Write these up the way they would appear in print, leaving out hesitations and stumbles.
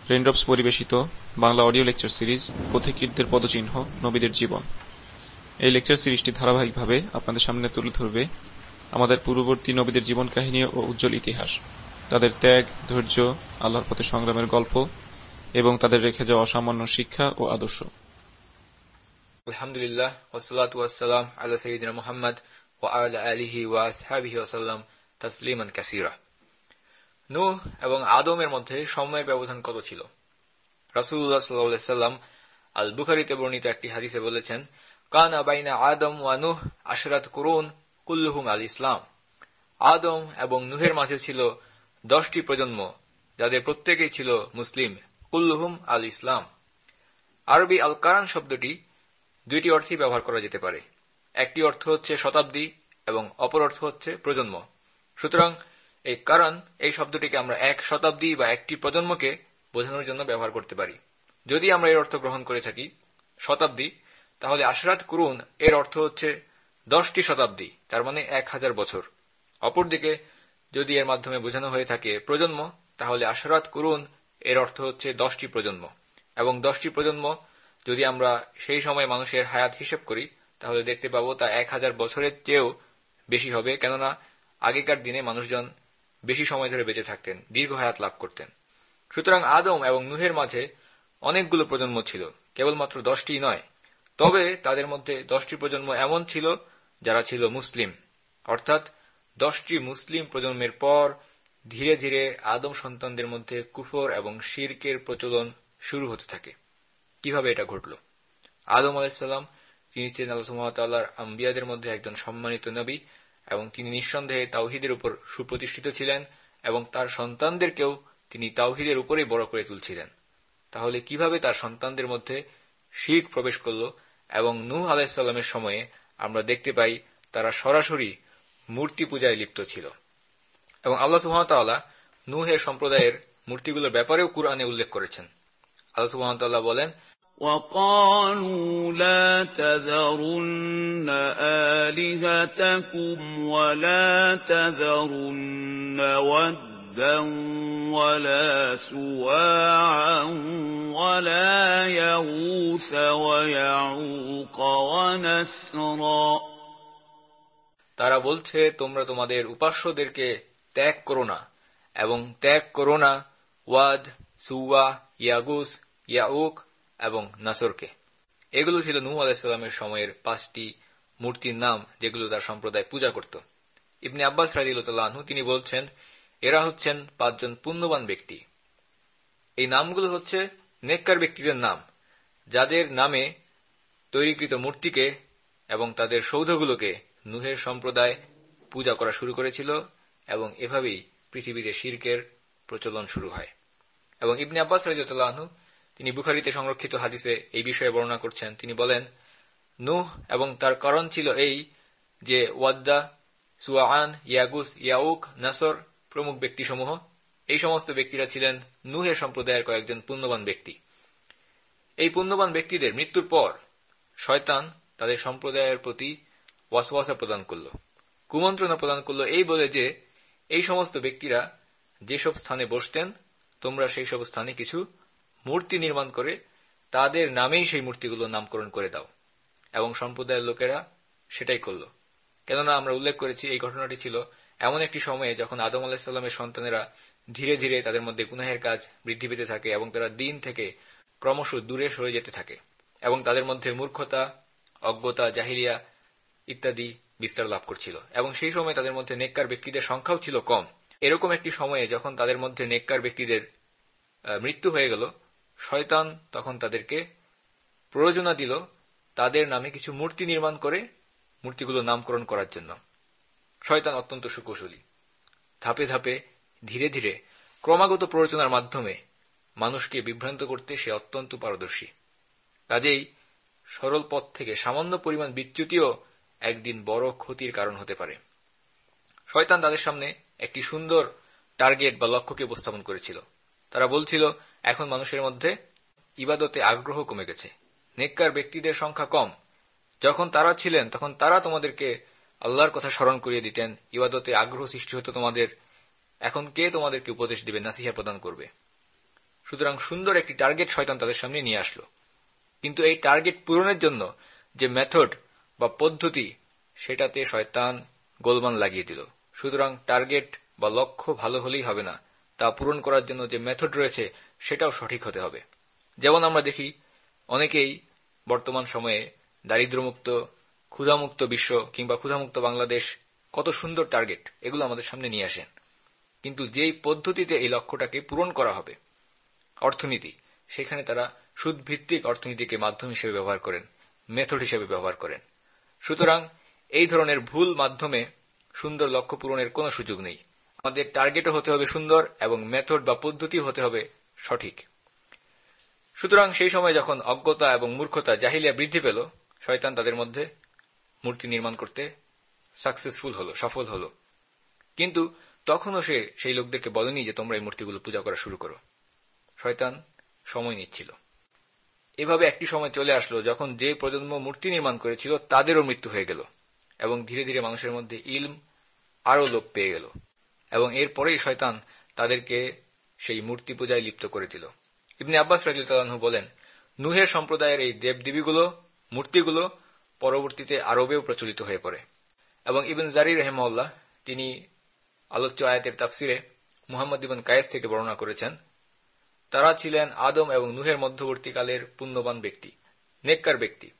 Raindrops পরিবেশিত Bangla audio lecture series পথিকৃতদের পদচিহ্ন নবীদের জীবন। এই লেকচার সিরিজটি ধারাবাহিকভাবে আপনাদের সামনে তুলে ধরবে আমাদের পূর্ববর্তী নবীদের জীবন কাহিনী ও উজ্জ্বল ইতিহাস, তাদের ত্যাগ, ধৈর্য, আল্লাহর পথে সংগ্রামের গল্প এবং তাদের রেখে যাওয়া অসামান্য শিক্ষা ও আদর্শ। আলহামদুলিল্লাহ ওয়াসসালাতু ওয়াসসালাম আলা সাইয়্যিদিনা মুহাম্মদ ওয়া আলা আলিহি ওয়া আসহাবিহি ওয়াসাল্লাম তাসলিমান কাসীরা। নূহ এবং আদমের মধ্যে সময়ের ব্যবধান কত ছিল? রাসূলুল্লাহ সাল্লাল্লাহু আলাইহি সাল্লাম আল বুখারীতে বর্ণিত একটি হাদিসে বলেছেন, কানা বাইনা আদম ওয়া নূহ আশরাত কুরুন কুল্লুহুম আল ইসলাম। আদম এবং নূহের মাঝে ছিল 10টি প্রজন্ম, যাদের প্রত্যেকেই ছিল মুসলিম। কুল্লুহুম আল ইসলাম। আরবি আল কারান শব্দটি দুইটি অর্থেই ব্যবহার করা যেতে পারে। একটি অর্থ হচ্ছে শতাব্দী এবং অপর অর্থ হচ্ছে প্রজন্ম। সুতরাং এই কারণ এই শব্দটিকে আমরা এক শতাব্দী বা একটি প্রজন্মকে বোঝানোর জন্য ব্যবহার করতে পারি। যদি আমরা এর অর্থ গ্রহণ করে থাকি শতাব্দী, তাহলে আশরাত কুরুন এর অর্থ হচ্ছে 10টি শতাব্দী, তার মানে 1000 বছর। অপরদিকে যদি এর মাধ্যমে বোঝানো হয়ে থাকে প্রজন্ম, তাহলে আশরাত কুরুন এর অর্থ হচ্ছে 10টি প্রজন্ম। এবং 10টি প্রজন্ম যদি আমরা সেই সময় মানুষের হায়াত হিসেব করি, তাহলে দেখতে পাবো তা 1000 বছরের চেয়েও বেশি হবে। কেননা আগেকার দিনে মানুষজন বেশি সময় ধরে বেঁচে থাকতেন, দীর্ঘ হায়াত লাভ করতেন। সুতরাং আদম এবং নূহের মাঝে অনেকগুলো প্রজন্ম ছিল, কেবলমাত্র 10টি নয়। তবে তাদের মধ্যে 10টি প্রজন্ম এমন ছিল যারা ছিল মুসলিম, অর্থাৎ 10টি মুসলিম প্রজন্মের পর ধীরে ধীরে আদম সন্তানদের মধ্যে কুফর এবং শিরকের প্রচলন শুরু হতে থাকে। কিভাবে এটা ঘটল? আদম আলাইহিস সালাম তিনি ছিলেন আল্লাহ সুবহানাহু ওয়া তাআলার আম্বিয়াদের মধ্যে একজন সম্মানিত নবী এবং তিনি নিঃসন্দেহে তাওহীদের উপর সুপ্রতিষ্ঠিত ছিলেন এবং তার সন্তানদেরকেও তিনি তাওহীদের উপরেই বড় করে তুলছিলেন। তাহলে কিভাবে তার সন্তানদের মধ্যে শিরক প্রবেশ করল? এবং নূহ আলাইহিস সালামের সময়ে আমরা দেখতে পাই তারা সরাসরি মূর্তি পূজায় লিপ্ত ছিল। এবং আল্লাহ সুবহানাহু ওয়া তাআলা নূহের সম্প্রদায়ের মূর্তিগুলোর ব্যাপারেও কুরআনে উল্লেখ করেছেন। আল্লাহ সুবহানাহু ওয়া তাআলা বলেন, وَقَالُوا لَا تَذَرُنَّ آلِهَتَكُمْ وَلَا تَذَرُنَّ وَدًّا وَلَا سُوَاعًا وَلَا يَغُوثَ وَيَعُوقَ وَنَسْرًا। তারা বলছে, তোমরা তোমাদের উপাস্যদেরকে ত্যাগ করো না এবং ত্যাগ করো না ওয়াদ, সুওয়া, ইয়াগুস, ইয়াউক এবং নাসরকে। এগুলো ছিল নূহ আলাইহিস সালামের সময়ের 5টি মূর্তির নাম, যেগুলো তার সম্প্রদায় পূজা করত। ইবনে আব্বাস রাদিয়াল্লাহু আনহু তিনি বলছেন, এরা হচ্ছেন 5 জন পুণ্যবান ব্যক্তি। এই নামগুলো হচ্ছে নেককার ব্যক্তিদের নাম, যাদের নামে তৈরিকৃত মূর্তিকে এবং তাদের সৌধগুলোকে নূহের সম্প্রদায় পূজা করা শুরু করেছিল এবং এভাবেই পৃথিবীতে শিরকের প্রচলন শুরু হয়। এবং ইবনে আব্বাস রাদিয়াল্লাহু আনহু তিনি বুখারীতে সংরক্ষিত হাদিসে এই বিষয়ে বর্ণনা করছেন। তিনি বলেন, নূহ এবং তার কারণ ছিল এই যে ওয়াদ্দা, সুওয়াআন, ইয়াগুস, ইয়াউক, নাসর প্রমুখ ব্যক্তিসমূহ, এই সমস্ত ব্যক্তিরা ছিলেন নূহের সম্প্রদায়ের কয়েকজন পুণ্যবান ব্যক্তি। এই পুণ্যবান ব্যক্তিদের মৃত্যুর পর শয়তান তাদের সম্প্রদায়ের প্রতি ওয়াসওয়াসা প্রদান করল, কুমন্ত্রণা প্রদান করল এই বলে যে এই সমস্ত ব্যক্তিরা যেসব স্থানে বসতেন, তোমরা সেই সব স্থানে কিছু মূর্তি নির্মাণ করে তাদের নামেই সেই মূর্তিগুলোর নামকরণ করে দাও। এবং সম্প্রদায়ের লোকেরা সেটাই করল। কেননা আমরা উল্লেখ করেছি এই ঘটনাটি ছিল এমন একটি সময়ে যখন আদম আলাইহিস সালামের সন্তানেরা ধীরে ধীরে তাদের মধ্যে গুনাহের কাজ বৃদ্ধি পেতে থাকে এবং তারা দিন থেকে ক্রমশ দূরে সরে যেতে থাকে এবং তাদের মধ্যে মূর্খতা, অজ্ঞতা, জাহিলিয়া ইত্যাদি বিস্তার লাভ করছিল। এবং সেই সময় তাদের মধ্যে নেককার ব্যক্তিদের সংখ্যাও ছিল কম। এরকম একটি সময়ে যখন তাদের মধ্যে নেককার ব্যক্তিদের মৃত্যু হয়ে গেল, শয়তান তখন তাদেরকে প্ররোচনা দিল তাদের নামে কিছু মূর্তি নির্মাণ করে মূর্তিগুলো নামকরণ করার জন্য। শয়তান অত্যন্ত সুকৌশলী, ধাপে ধাপে ধীরে ধীরে ক্রমাগত প্ররোচনার মাধ্যমে মানুষকে বিভ্রান্ত করতে সে অত্যন্ত পারদর্শী। কাজেই সরল পথ থেকে সামান্য পরিমাণ বিচ্যুতিও একদিন বড় ক্ষতির কারণ হতে পারে। শয়তান তাদের সামনে একটি সুন্দর টার্গেট বা লক্ষ্যকে উপস্থাপন করেছিল। তারা বলছিল, এখন মানুষের মধ্যে ইবাদতে আগ্রহ কমে গেছে, নেককার ব্যক্তিদের সংখ্যা কম। যখন তারা ছিলেন তখন তারা তোমাদেরকে আল্লাহর কথা স্মরণ করিয়ে দিতেন, ইবাদতে আগ্রহ সৃষ্টি হতো তোমাদের। এখন কে তোমাদেরকে উপদেশ দিবে, নাসিহা প্রদান করবে? সুতরাং সুন্দর একটি টার্গেট শয়তান তাদের সামনে নিয়ে আসলো। কিন্তু এই টার্গেট পূরণের জন্য যে মেথড বা পদ্ধতি, সেটাতে শয়তান গোলমাল লাগিয়ে দিল। সুতরাং টার্গেট বা লক্ষ্য ভালো হলেই হবে না, তা পূরণ করার জন্য যে মেথড রয়েছে সেটাও সঠিক হতে হবে। যেমন আমরা দেখি অনেকেই বর্তমান সময়ে দারিদ্র্যমুক্ত, ক্ষুধামুক্ত বিশ্ব কিংবা ক্ষুধামুক্ত বাংলাদেশ, কত সুন্দর টার্গেট এগুলো আমাদের সামনে নিয়ে আসেন। কিন্তু যেই পদ্ধতিতে এই লক্ষ্যটাকে পূরণ করা হবে, অর্থনীতি, সেখানে তারা সুদভিত্তিক অর্থনীতিকে মাধ্যম হিসেবে ব্যবহার করেন, মেথড হিসেবে ব্যবহার করেন। সুতরাং এই ধরনের ভুল মাধ্যমে সুন্দর লক্ষ্য পূরণের কোনো সুযোগ নেই। আমাদের টার্গেটও হতে হবে সুন্দর এবং মেথড বা পদ্ধতি হতে হবে সঠিক। সুতরাং সেই সময় যখন অজ্ঞতা এবং মূর্খতা, জাহিলিয়া বৃদ্ধি পেল, শয়তান তাদের মধ্যে মূর্তি নির্মাণ করতে সফল হলো। কিন্তু তখনও সে সেই লোকদেরকে বলেনি যে তোমরা এই মূর্তিগুলো পূজা করা শুরু করো। শয়তান সময় নিচ্ছিল। এভাবে একটি সময় চলে আসলো যখন যে প্রজন্ম মূর্তি নির্মাণ করেছিল তাদেরও মৃত্যু হয়ে গেল এবং ধীরে ধীরে মানুষের মধ্যে ইলম আরও লোপ পেয়ে গেল এবং এরপরেই শয়তান তাদেরকে সেই মূর্তি পূজায় লিপ্ত করে দিল। ইবনে আব্বাস রাদিয়াল্লাহু আনহু বলেন, নূহের সম্প্রদায়ের এই দেবদেবীগুলো, মূর্তিগুলো পরবর্তীতে আরবেও প্রচলিত হয়ে পড়ে। এবং ইবন জারির রাহিমাহুল্লাহ তিনি আলোচ্য আয়াতের তাফসিরে মুহাম্মদ ইবন কায়েস থেকে বর্ণনা করেছেন, তারা ছিলেন আদম এবং নূহের মধ্যবর্তীকালের পুণ্যবান ব্যক্তি, নেককার ব্যক্তি।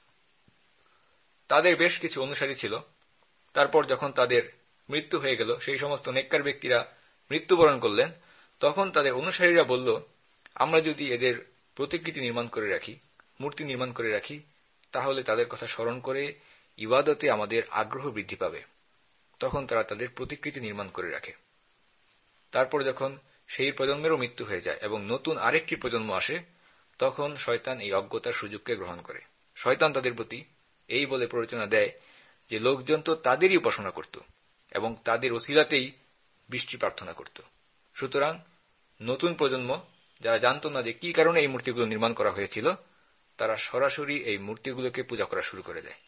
তাদের বেশ কিছু অনুসারী ছিল। তারপর যখন তাদের মৃত্যু হয়ে গেল, সেই সমস্ত নেককার ব্যক্তিরা মৃত্যুবরণ করলেন, তখন তাদের অনুসারীরা বলল, আমরা যদি এদের প্রতিকৃতি নির্মাণ করে রাখি, মূর্তি নির্মাণ করে রাখি, তাহলে তাদের কথা স্মরণ করে ইবাদতে আমাদের আগ্রহ বৃদ্ধি পাবে। তখন তারা তাদের প্রতিকৃতি নির্মাণ করে রাখে। তারপর যখন সেই প্রজন্মেরও মৃত্যু হয়ে যায় এবং নতুন আরেকটি প্রজন্ম আসে, তখন শয়তান এই অজ্ঞতার সুযোগকে গ্রহণ করে। শয়তান তাদের প্রতি এই বলে প্ররোচনা দেয় যে লোকজন তো তাদেরই উপাসনা করত এবং তাদের ওসিলাতেই বৃষ্টি প্রার্থনা করত। সুতরাং নতুন প্রজন্ম, যারা জানত না যে কি কারণে এই মূর্তিগুলো নির্মাণ করা হয়েছিল, তারা সরাসরি এই মূর্তিগুলোকে পূজা করা শুরু করে দেয়।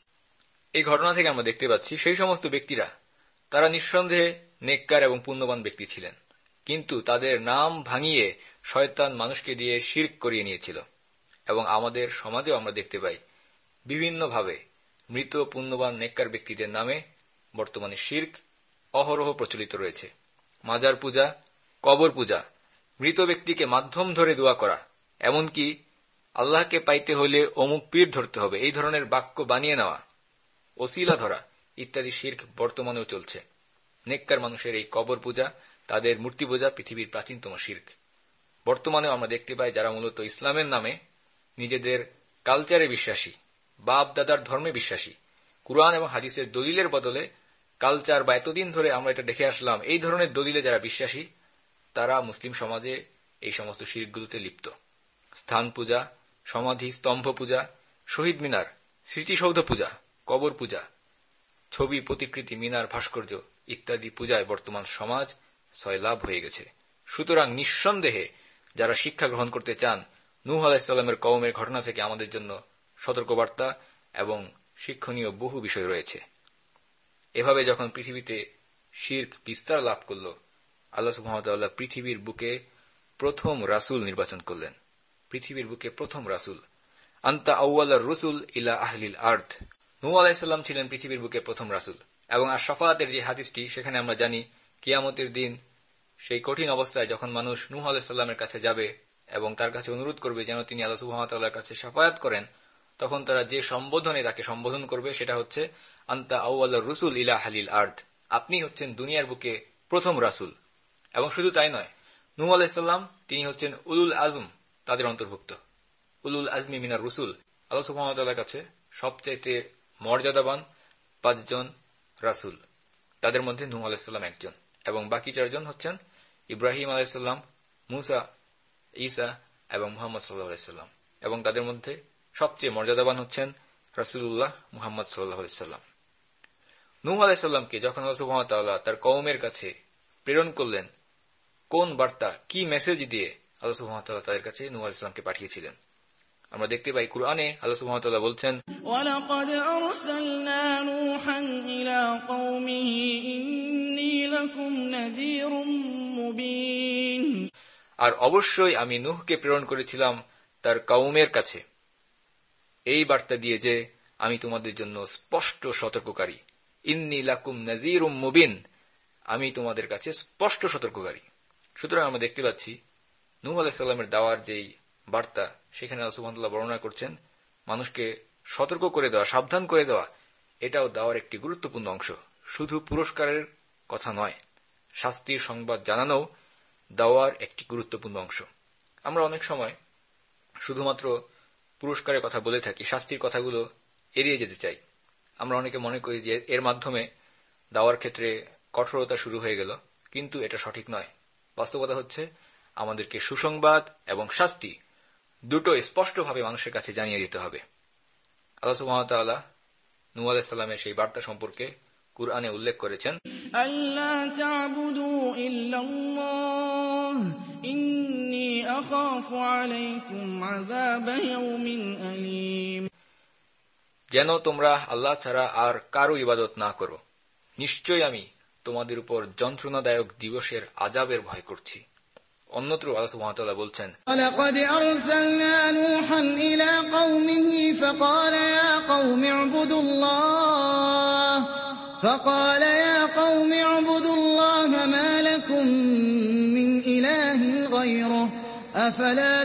এই ঘটনা থেকে আমরা দেখতে পাচ্ছি সেই সমস্ত ব্যক্তিরা, তারা নিঃসন্দেহে নেককার এবং পুণ্যবান ব্যক্তি ছিলেন, কিন্তু তাদের নাম ভাঙিয়ে শয়তান মানুষকে দিয়ে শিরক করিয়ে নিয়েছিল। এবং আমাদের সমাজেও আমরা দেখতে পাই বিভিন্নভাবে মৃত পুণ্যবান নেককার ব্যক্তিদের নামে বর্তমানে শিরক অহরহ প্রচলিত রয়েছে। মাজার পূজা, কবর পূজা, মৃত ব্যক্তিকে মাধ্যম ধরে দোয়া করা, এমনকি আল্লাহকে পাইতে হলে অমুক পীর ধরতে হবে, এই ধরনের বাক্য বানিয়ে নেওয়া, ওসিলা ধরা ইত্যাদি শিরক বর্তমানেও চলছে। নেককার মানুষের এই কবর পূজা, তাদের মূর্তি পূজা পৃথিবীর প্রাচীনতম শিরক। বর্তমানেও আমরা দেখতে পাই যারা মূলত ইসলামের নামে নিজেদের কালচারে বিশ্বাসী, বাপ দাদার ধর্মে বিশ্বাসী, কুরআন এবং হাদিসের দলিলের বদলে কালচার বা এতদিন ধরে আমরা এটা দেখে আসলাম, এই ধরনের দলিলে যারা বিশ্বাসী, তারা মুসলিম সমাজে এই সমস্ত শিরকগুলোতে লিপ্ত। স্থান পূজা, সমাধি স্তম্ভ পূজা, শহীদ মিনার, স্মৃতিসৌধ পূজা, কবর পূজা, ছবি, প্রতিকৃতি, মিনার, ভাস্কর্য ইত্যাদি পূজায় বর্তমান সমাজ সয়লাভ হয়ে গেছে। সুতরাং নিঃসন্দেহে যারা শিক্ষা গ্রহণ করতে চান, নূহ আলাইহিস সালামের কওমের ঘটনা থেকে আমাদের জন্য সতর্কবার্তা এবং শিক্ষণীয় বহু বিষয় রয়েছে। এভাবে যখন পৃথিবীতে শিরক বিস্তার লাভ করল, আল্লাহ সুবহানাহু ওয়া তাআলা পৃথিবীর বুকে প্রথম রাসূল নির্বাচন করলেন। পৃথিবীর বুকে প্রথম রাসূল, আনতা আউয়ালুর রুসুল ইলা আহলিল আরদ। নূহ আলাইহিস সালাম ছিলেন পৃথিবীর বুকে প্রথম রাসূল। এবং আর শাফাআতের যে হাদিসটি, সেখানে আমরা জানি কিয়ামতের দিন সেই কঠিন অবস্থায় যখন মানুষ নূহ আলাইহিস সালামের কাছে যাবে এবং তার কাছে অনুরোধ করবে যেন তিনি আল্লাহ সুবহানাহু ওয়া তাআলার কাছে শাফায়াত করেন, তখন তারা যে সম্বোধনে তাকে সম্বোধন করবে সেটা হচ্ছে আনতা আউয়ালুর রুসুল ইলা আহলিল আরদ, আপনি হচ্ছেন দুনিয়ার বুকে প্রথম রাসূল। এবং শুধু তাই নয়, নূহ আলাইহিস সালাম তিনি হচ্ছেন উলুল আজম, তাদের অন্তর্ভুক্ত। উলুল আজমি মিনার রুসুল, আল্লাহ সুবহানাহু ওয়া তাআলার কাছে সবচাইতে মর্যাদাবান 5 জন রাসূল, তাদের মধ্যে নূহ আলাইহিস সালাম একজন, এবং বাকি 4 জন হচ্ছেন ইব্রাহিম আলাইহিস সালাম, মুসা, ঈসা এবং মুহাম্মদ সাল্লাল্লাহু আলাইহি সাল্লাম। এবং তাদের মধ্যে সবচেয়ে মর্যাদাবান হচ্ছেন রাসূলুল্লাহ মুহাম্মদ সাল্লাল্লাহু আলাইহি সাল্লাম। নূহ আলাইহিস সালামকে যখন আল্লাহ সুবহানাহু ওয়া তাআলা তার কওমের কাছে প্রেরণ করলেন, কোন বার্তা, কি মেসেজ দিয়ে আল্লাহ সুবহানাহু ওয়া তাআলা তাদের কাছে নূহ আলাইহিস সালামকে পাঠিয়েছিলেন? আমরা দেখতে পাই কুরআনে আল্লাহ সুবহানাহু ওয়া তাআলা বলছেন, ওয়ালাকাদ আরসালনা নূহান ইলা কওমিহি ইন্নী লাকুম নাযীরুম মুবিন। আর অবশ্যই আমি নূহকে প্রেরণ করেছিলাম তার কওমের কাছে এই বার্তা দিয়ে যে আমি তোমাদের জন্য স্পষ্ট সতর্ককারী। ইন্নী লাকুম নাযীরুম মুবিন, আমি তোমাদের কাছে স্পষ্ট সতর্ককারী। সুতরাং আমরা দেখতে পাচ্ছি নূহ আলাইহিস সালামের দাওয়ার যেই বার্তা, সেখানে আল্লাহ সুবহানাহু ওয়া তাআলা বর্ণনা করছেন মানুষকে সতর্ক করে দেওয়া, সাবধান করে দেওয়া, এটাও দাওয়ার একটি গুরুত্বপূর্ণ অংশ। শুধু পুরস্কারের কথা নয়, শাস্তির সংবাদ জানানোও দাওয়ার একটি গুরুত্বপূর্ণ অংশ। আমরা অনেক সময় শুধুমাত্র পুরস্কারের কথা বলে থাকি, শাস্তির কথাগুলো এড়িয়ে যেতে চাই। আমরা অনেকে মনে করি যে এর মাধ্যমে দাওয়ার ক্ষেত্রে কঠোরতা শুরু হয়ে গেল, কিন্তু এটা সঠিক নয়। বাস্তবতা হচ্ছে আমাদেরকে সুসংবাদ এবং শাস্তি দুটো স্পষ্টভাবে মানুষের কাছে জানিয়ে দিতে হবে। আল্লাহ সুবহানাহু ওয়া তাআলা নূহ আলাইহিস সালামের সেই বার্তা সম্পর্কে কুরআনে উল্লেখ করেছেন, আল্লা তা'বুদু ইল্লাল্লাহ ইন্নী আখাফু আলাইকুম আযাব ইয়াউমিন আলীম। যেন তোমরা আল্লাহ ছাড়া আর কারো ইবাদত না করো, নিশ্চয়ই আমি তোমাদের উপর যন্ত্রণাদায়ক দিবসের আযাবের ভয় করছি। অন্যত্র আল্লাহ সুবহানাহু ওয়া তাআলা বলছেন, লাকাদ আরসালনা নূহান ইলা কওমিহি ফাকাল ইয়া কওমি ইউবুদুল্লাহ মা লাকুম মিন ইলাহিন গায়রুহু আফালা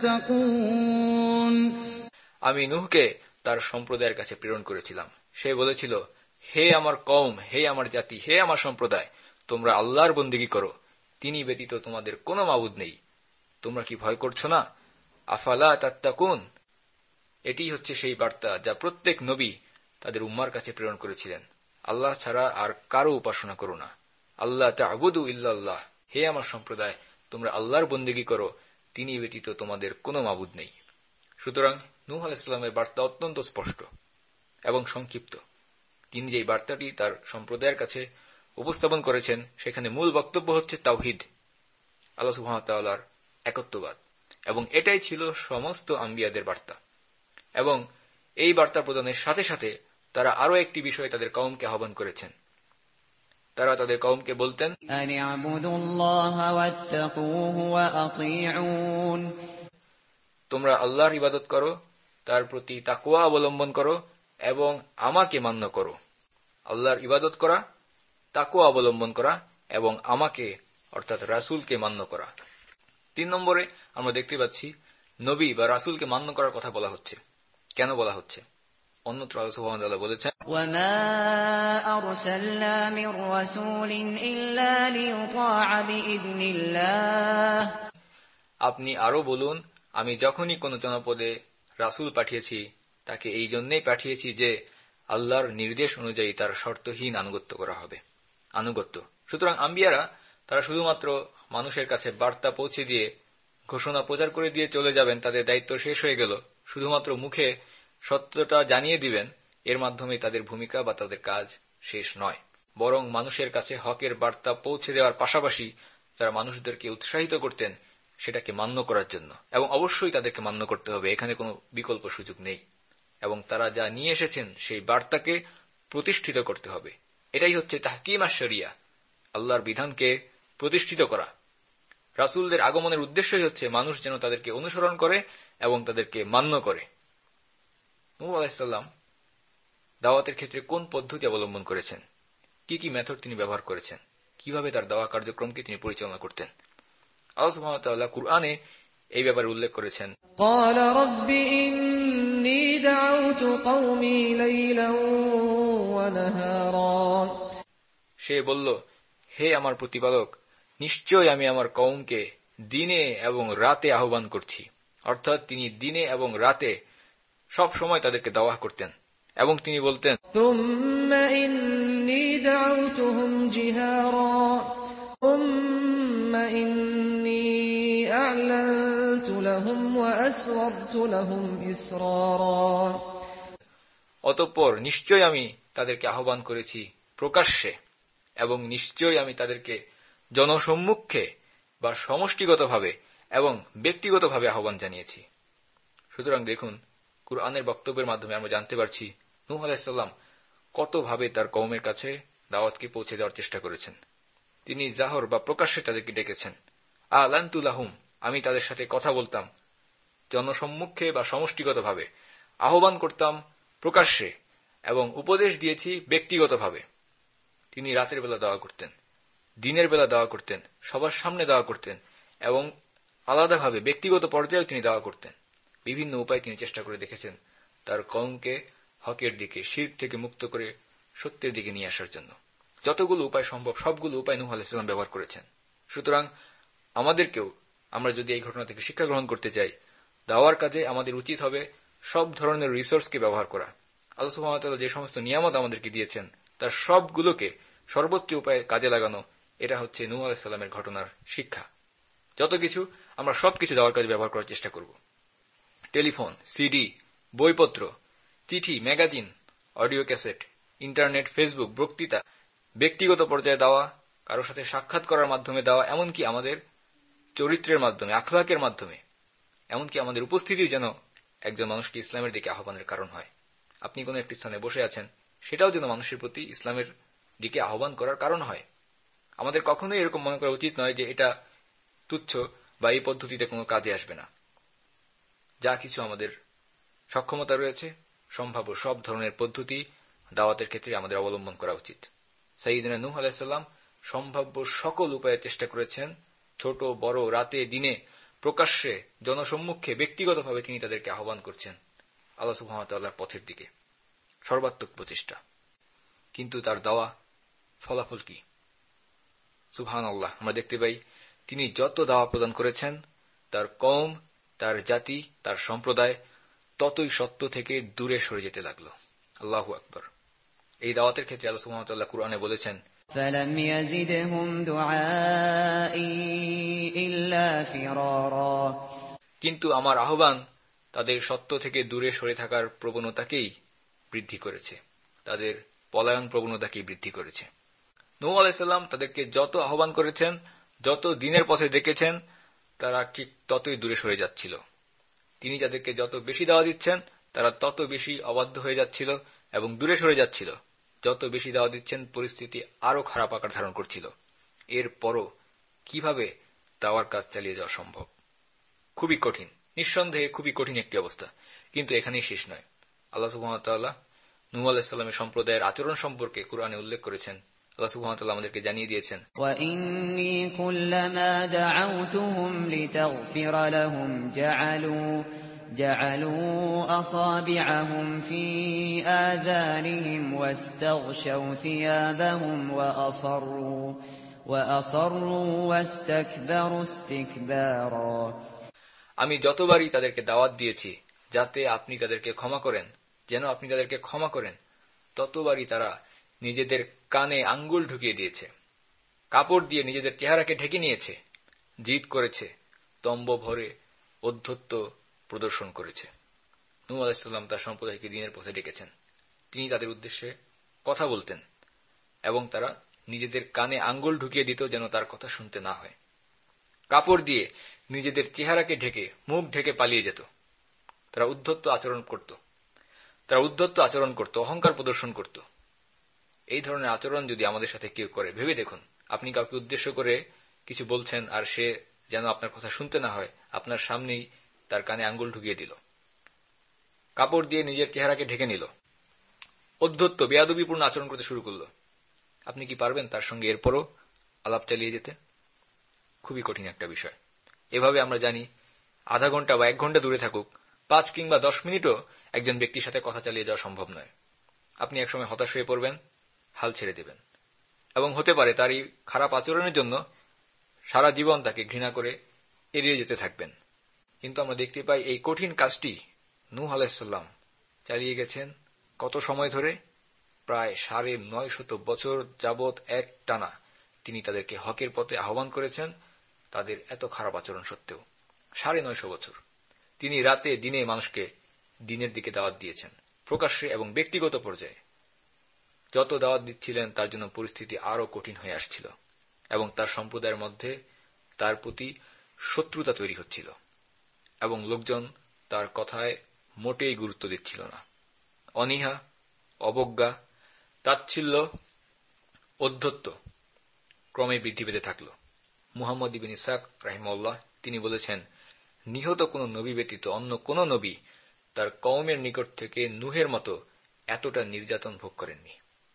তাত্তাকুন। আমি নূহকে তার সম্প্রদায়ের কাছে প্রেরণ করেছিলাম। সে বলেছিল, হে আমার কওম, হে আমার জাতি, হে আমার সম্প্রদায়, তোমরা আল্লাহর বন্দেগী করো, তিনি ব্যতীত তোমাদের কোনো মাবুদ নেই। তোমরা কি ভয় করছো না? আফালা তাত্তাকুন। এটিই হচ্ছে সেই বার্তা যা প্রত্যেক নবী তাদের উম্মার কাছে প্রেরণ করেছিলেন। আল্লাহ ছাড়া আর কারো উপাসনা করো না। আল্লাহ তা'বুদু ইল্লাল্লাহ, হে আমার সম্প্রদায়, তোমরা আল্লাহর বন্দেগী করো, তিনি ব্যতীত তোমাদের কোনো মাবুদ নেই। সুতরাং নূহ আলাইহিস সালামের বার্তা অত্যন্ত স্পষ্ট এবং সংক্ষিপ্ত। তিনি যেই বার্তাটি তার সম্প্রদায়ের কাছে উপস্থাপন করেছেন, সেখানে মূল বক্তব্য হচ্ছে তাওহীদ, আল্লাহ সুবহানাহু ওয়া তাআলার একত্ববাদ, এবং এটাই ছিল সমস্ত আম্বিয়াদের বার্তা। এবং এই বার্তা প্রদানের সাথে সাথে তারা আরো একটি বিষয়ে তাদের কওমকে আহ্বান করেছেন। তারা তাদের কওমকে বলতেন, আন ইউবুদুল্লাহ ওয়াত্তাকুহু ওয়া আতিউন, তোমরা আল্লাহর ইবাদত করো, তার প্রতি তাকওয়া অবলম্বন করো এবং আমাকে মান্য করো। আল্লাহর ইবাদত করা, তাকওয়া অবলম্বন করা এবং আমাকে অর্থাৎ রাসূলকে মান্য করা। 3 নম্বরে আমরা দেখতে পাচ্ছি নবী বা রাসূলকে মান্য করার কথা বলা হচ্ছে। কেন বলা হচ্ছে? অন্যত্র আল্লাহ সুবহানাহু ওয়া তাআলা বলেছেন, ওয়া মা আরসালনা মির রাসূলিন ইল্লা লিইউতা'a বিইذনিল্লাহ। আপনি আরো বলুন, আমি যখনই কোন জনপদে রাসূল পাঠিয়েছি, তাকে এই জন্যই পাঠিয়েছি যে আল্লাহর নির্দেশ অনুযায়ী তার শর্তহীন আনুগত্য করা হবে। আনুগত্য। সুতরাং আম্বিয়ারা তারা শুধুমাত্র মানুষের কাছে বার্তা পৌঁছে দিয়ে, ঘোষণা প্রচার করে দিয়ে চলে যাবেন, তাদের দায়িত্ব শেষ হয়ে গেল, শুধুমাত্র মুখে সত্যটা জানিয়ে দিবেন, এর মাধ্যমে তাদের ভূমিকা বা তাদের কাজ শেষ নয়। বরং মানুষের কাছে হকের বার্তা পৌঁছে দেওয়ার পাশাপাশি যারা মানুষদেরকে উৎসাহিত করতেন সেটাকে মান্য করার জন্য, এবং অবশ্যই তাদেরকে মান্য করতে হবে, এখানে কোনো বিকল্প সুযোগ নেই। এবং তারা যা নিয়ে এসেছেন সেই বার্তাকে প্রতিষ্ঠিত করতে হবে। এটাই হচ্ছে তাহকিম আশ-শরিয়া, আল্লাহর বিধানকে প্রতিষ্ঠিত করা। রাসূলদের আগমনের উদ্দেশ্যই হচ্ছে মানুষ যেন তাদেরকে অনুসরণ করে এবং তাদেরকে মান্য করে। নূহ আলাইহিস সালাম দাওয়াতের ক্ষেত্রে কোন পদ্ধতি অবলম্বন করেছেন, কি কি মেথড তিনি ব্যবহার করেছেন, কিভাবে তার দাওয়া কার্যক্রমকে তিনি পরিচালনা করতেন, আল্লাহ সুবহানাহু ওয়া তাআলা কুরআনে এই ব্যাপারে উল্লেখ করেছেন। قال رب إني دعوت قومي ليلا ونهارا। সে বলল, হে আমার প্রতিপালক, নিশ্চয় আমি আমার কওমকে দিনে এবং রাতে আহ্বান করছি। অর্থাৎ তিনি দিনে এবং রাতে সব সময় তাদেরকে দাওয়াহ করতেন এবং তিনি বলতেন, ثم إني دعوتهم جهارا ثم إني أعلنت لهم وأسررت لهم إسرارا। অতঃপর নিশ্চয় আমি তাদেরকে আহ্বান করেছি প্রকাশ্যে এবং নিশ্চয় আমি তাদেরকে জনসম্মুখে বা সমষ্টিগতভাবে এবং ব্যক্তিগতভাবে আহ্বান জানিয়েছি। সুতরাং দেখুন, কুরআনের বক্তব্যের মাধ্যমে আমরা জানতে পারছি নূহ আলাইহিস সালাম কতভাবে তার কওমের কাছে দাওয়াতকে পৌঁছে দেওয়ার চেষ্টা করেছেন। তিনি জাহর বা প্রকাশ্যে তাদেরকে ডেকেছেন, আ'লানতু লাহুম, আমি তাদের সাথে কথা বলতাম জনসম্মুখে বা সমষ্টিগতভাবে, আহ্বান করতাম প্রকাশ্যে এবং উপদেশ দিয়েছি ব্যক্তিগতভাবে। তিনি রাতের বেলা দাওয়া করতেন, দিনের বেলা দাওয়া করতেন, সবার সামনে দাওয়া করতেন এবং আলাদাভাবে ব্যক্তিগত পর্যায়েও তিনি দাওয়া করতেন। বিভিন্ন উপায় তিনি চেষ্টা করে দেখেছেন তার কওমকে হকের দিকে, শিরক থেকে মুক্ত করে সত্যের দিকে নিয়ে আসার জন্য। যতগুলো উপায় সম্ভব সবগুলো উপায় নূহ আলাইহিস সালাম ব্যবহার করেছেন। সুতরাং আমাদেরকেও, আমরা যদি এই ঘটনা থেকে শিক্ষা গ্রহণ করতে চাই, দাওয়ার কাজে আমাদের উচিত হবে সব ধরনের রিসোর্সকে ব্যবহার করা। আল্লাহ সুবহানাহু ওয়া তাআলা যে সমস্ত নিয়ামত আমাদেরকে দিয়েছেন তার সবগুলোকে সর্বোচ্চ উপায়ে কাজে লাগানো, এটা হচ্ছে নূহ আলাইহিস সালামের ঘটনার শিক্ষা। যত কিছু আমরা সবকিছু দেওয়ার কাজে ব্যবহার করার চেষ্টা করব। টেলিফোন, সিডি, বইপত্র, চিঠি, magazine, audio cassette, internet, Facebook, বক্তৃতা, ব্যক্তিগত পর্যায়ে দেওয়া, কারোর সাথে সাক্ষাৎ করার মাধ্যমে দেওয়া, এমনকি আমাদের চরিত্রের মাধ্যমে, আখলাকের মাধ্যমে, এমনকি আমাদের উপস্থিতিও যেন একজন মানুষকে ইসলামের দিকে আহ্বানের কারণ হয়। আপনি কোনো একটি স্থানে বসে আছেন, সেটাও যেন মানুষের প্রতি ইসলামের দিকে আহ্বান করার কারণ হয়। আমাদের কখনোই এরকম মনে করা উচিত নয় যে এটা তুচ্ছ বা এই পদ্ধতিতে কোনো কাজে আসবে না। যা কিছু আমাদের সক্ষমতা রয়েছে, সম্ভাব্য সব ধরনের পদ্ধতি দাওয়াতের ক্ষেত্রে আমাদের অবলম্বন করা উচিত। সাইয়্যিদনা নূহ আলাইহিস সালাম সম্ভাব্য সকল উপায়ে চেষ্টা করেছেন, ছোট বড়, রাতে দিনে, প্রকাশ্যে, জনসম্মুখে, ব্যক্তিগতভাবে তিনি তাদেরকে আহ্বান করছেন আল্লাহ সুবহানাহু ওয়া তাআলার পথের দিকে, সর্বাত্মক প্রচেষ্টা। কিন্তু তার দাওয়া ফলাফল কি? সুবহানাল্লাহ, আমরা দেখতে পাই তিনি যত দাওয়া প্রদান করেছেন তার কওম, তার জাতি, তার সম্প্রদায় ততই সত্য থেকে দূরে সরে যেতে লাগলো। আল্লাহু আকবার। এই দাওয়াতের ক্ষেত্রে আল্লাহ সুবহানাহু ওয়া তাআলা কুরআনে বলেছেন, فَلَمْ يَزِدْهُمْ دُعَائِي إِلَّا فِرَارًا, কিন্তু আমার আহ্বান তাদের সত্য থেকে দূরে সরে থাকার প্রবণতাকেই বৃদ্ধি করেছে, তাদের পলায়ন প্রবণতাকেই বৃদ্ধি করেছে। নূহ আলাইহিস সালাম তাদেরকে যত আহ্বান করেছেন, যত দিনের পথে ডেকেছেন, তারা ঠিক ততই দূরে সরে যাচ্ছিল। তিনি যাদেরকে যত বেশি দাওয়া দিচ্ছেন তারা তত বেশি অবাধ্য হয়ে যাচ্ছিল এবং দূরে সরে যাচ্ছিল। যত বেশি দাওয়া দিচ্ছেন পরিস্থিতি আরো খারাপ আকার ধারণ করছিল। এরপরও কিভাবে দাওয়ার কাজ চালিয়ে যাওয়া সম্ভব? খুবই কঠিন, নিঃসন্দেহে খুবই কঠিন একটি অবস্থা। কিন্তু এখানেই শেষ নয়। আল্লাহ সুবহানাহু ওয়া তাআলা নূহ আলাইহিস সালামের সম্প্রদায়ের আচরণ সম্পর্কে কুরআনে উল্লেখ করেছেন। আল্লাহ সুবহানাহু ওয়া তাআলা আমাদেরকে জানিয়ে দিয়েছেন, وَإِنِّي كُلَّمَا دَعَوْتُهُمْ لِتَغْفِرَ لَهُمْ جَعَلُوا أَصَابِعَهُمْ فِي آذَانِهِمْ وَاسْتَغْشَوْا ثِيَابَهُمْ وَأَصَرُّوا وَاسْتَكْبَرُوا اسْتِكْبَارًا। আমি যতবারই তাদেরকে দাওয়াত দিয়েছি যাতে আপনি তাদেরকে ক্ষমা করেন, যেন আপনি তাদেরকে ক্ষমা করেন, ততবারই তারা নিজেদের কানে আঙ্গুল ঢুকিয়ে দিয়েছে, কাপড় দিয়ে নিজেদের চেহারাকে ঢেকে নিয়েছে, জিদ করেছে, তম্ব ভরে অধ্যত্ব প্রদর্শন করেছে। নূহ আলাইহিস সালাম তার সম্প্রদায়কে দ্বীনের পথে ডেকেছেন। তিনি তাদের উদ্দেশ্যে কথা বলতেন এবং তারা নিজেদের কানে আঙ্গুল ঢুকিয়ে দিত যেন তার কথা শুনতে না হয়। কাপড় দিয়ে নিজেদের চেহারাকে ঢেকে, মুখ ঢেকে পালিয়ে যেত। তারা উদ্ধত্ত আচরণ করত, অহংকার প্রদর্শন করত। এই ধরনের আচরণ যদি আমাদের সাথে কেউ করে, ভেবে দেখুন, আপনি কাউকে উদ্দেশ্য করে কিছু বলছেন আর সে যেন আপনার কথা শুনতে না হয়, আপনার সামনেই তার কানে আঙ্গুল ঢুকিয়ে দিল, কাপড় দিয়ে নিজের চেহারাকে ঢেকে নিল, অধ্যত্ত বেয়াদবিপূর্ণ আচরণ করতে শুরু করল। আপনি কি পারবেন তার সঙ্গে এরপরও আলাপ চালিয়ে যেতে? খুবই কঠিন একটা বিষয়। এভাবে আমরা জানি আধা ঘন্টা বা 1 ঘন্টা দূরে থাকুক, 5 কিংবা 10 মিনিটও একজন ব্যক্তির সাথে কথা চালিয়ে যাওয়া সম্ভব নয়। আপনি একসময় হতাশ হয়ে পড়বেন, হাল ছেড়ে দেবেন এবং হতে পারে তার এই খারাপ আচরণের জন্য সারা জীবন তাকে ঘৃণা করে এড়িয়ে যেতে থাকবেন। কিন্তু আমরা দেখতে পাই এই কঠিন কাজটি নূহ আলাইহিস সালাম চালিয়ে গেছেন কত সময় ধরে? প্রায় 950 বছর যাবৎ এক টানা তিনি তাদেরকে হকের পথে আহ্বান করেছেন, তাদের এত খারাপ আচরণ সত্ত্বেও। 950 বছর তিনি রাতে দিনে মানুষকে দিনের দিকে দাওয়াত দিয়েছেন, প্রকাশ্যে এবং ব্যক্তিগত পর্যায়ে। যত দাওয়াত দিচ্ছিলেন তার জন্য পরিস্থিতি আরো কঠিন হয়ে আসছিল এবং তার সম্প্রদায়ের মধ্যে তার প্রতি শত্রুতা তৈরি হচ্ছিল এবং লোকজন তার কথায় মোটেই গুরুত্ব দিচ্ছিল না। অনীহা, অবজ্ঞা, তাচ্ছিল্য, অধ্যত্ব ক্রমে বৃদ্ধি পেতে থাকল। মুহাম্মদ ইবনে ইসহাক রাহিমাহুল্লাহ তিনি বলেছেন, নিহত কোন নবী ব্যতীত অন্য কোন নবী তার কওমের নিকট থেকে নূহের মতো এতটা নির্যাতন ভোগ করেননি।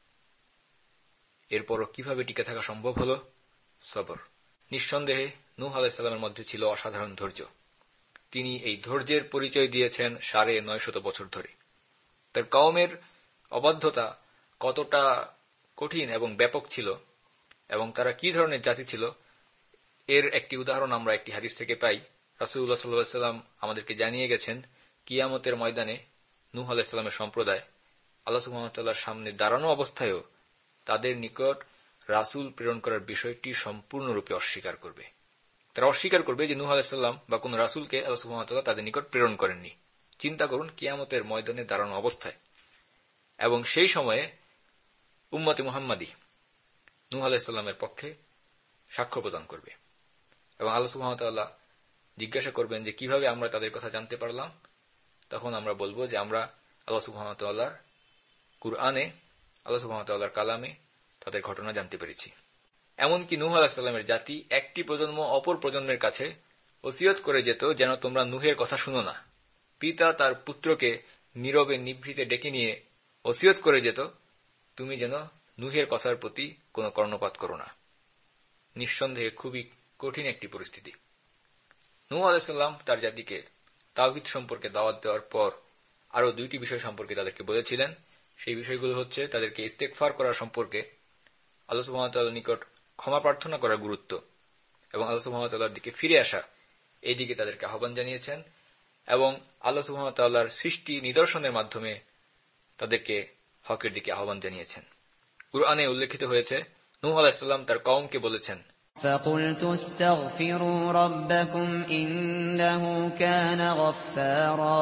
এরপরও কিভাবে টিকে থাকা সম্ভব হল? সবর। নিঃসন্দেহে নূহ আলাইহিস সালামের মধ্যে ছিল অসাধারণ ধৈর্য। তিনি এই ধৈর্যের পরিচয় দিয়েছেন ৯৫০ বছর ধরে। তার কওমের অবাধ্যতা কতটা কঠিন এবং ব্যাপক ছিল এবং তারা কি ধরনের জাতি ছিল, এর একটি উদাহরণ আমরা একটি হাদিস থেকে পাই। রাসূলুল্লাহ সাল্লাল্লাহু আলাইহি ওয়াসাল্লাম আমাদেরকে জানিয়ে গেছেন, কিয়ামতের ময়দানে নূহ আলাইহিস সালামের সম্প্রদায় আল্লাহ সুবহানাহু ওয়া তাআলার সামনে দাঁড়ানো অবস্থায়ও তাদের নিকট রাসূল প্রেরণ করার বিষয়টি সম্পূর্ণরূপে অস্বীকার করবে। তারা অস্বীকার করবে যে নূহ আলাইহিস সালাম বা কোন রাসূলকে আল্লাহ সুবহানাহু ওয়া তাআলা তাদের নিকট প্রেরণ করেননি। চিন্তা করুন, কিয়ামতের ময়দানে দাঁড়ানো অবস্থায়। এবং সেই সময়ে উম্মতে মুহাম্মাদী নূহ আলাইহিস সালামের পক্ষে সাক্ষ্য প্রদান করবে এবং আল্লাহ সুবহানাহু ওয়া তাআলা জিজ্ঞাসা করবেন যে কিভাবে আমরা তাদের কথা জানতে পারলাম। তখন আমরা বলবো যে আমরা আল্লাহ সুবহানাহু ওয়া তাআলার কুরআনে, আল্লাহ সুবহানাহু ওয়া তাআলার কালামে তাদের ঘটনা জানতে পেরেছি। এমনকি নূহ আলাইহিস সালামের জাতি একটি প্রজন্ম অপর প্রজন্মের কাছে ওসিয়ত করে যেত, যেন তোমরা নূহের কথা শুনো না। পিতা তার পুত্রকে নীরবে নিভৃতে ডেকে নিয়ে ওসিয়ত করে যেত, তুমি যেন নূহের কথার প্রতি কোনো কর্ণপাত করো না। নিঃসন্দেহে খুবই কঠিন একটি পরিস্থিতি। নূহ আলাইহিস সালাম তার জাতিকে তাওহীদ সম্পর্কে দাওয়াত দেওয়ার পর আরো দুইটি বিষয় সম্পর্কে তাদেরকে বলেছিলেন। সেই বিষয়গুলো হচ্ছে তাদেরকে ইস্তেগফার করার সম্পর্কে, আল্লাহ সুবহানাহু ওয়া তাআলার নিকট ক্ষমা প্রার্থনা করার গুরুত্ব এবং আল্লাহ সুবহানাহু ওয়া তাআলার দিকে ফিরে আসা, এই দিকে তাদেরকে আহ্বান জানিয়েছেন এবং আল্লাহ সুবহানাহু ওয়া তাআলার সৃষ্টি নিদর্শনের মাধ্যমে তাদেরকে হকের দিকে আহ্বান জানিয়েছেন। কুরআনে উল্লেখিত হয়েছে, নূহ আলাইহিস সালাম তার কওমকে বলেছেন, فَقُلْتُ اسْتَغْفِرُوا رَبَّكُمْ إِنَّهُ كَانَ غَفَّارًا।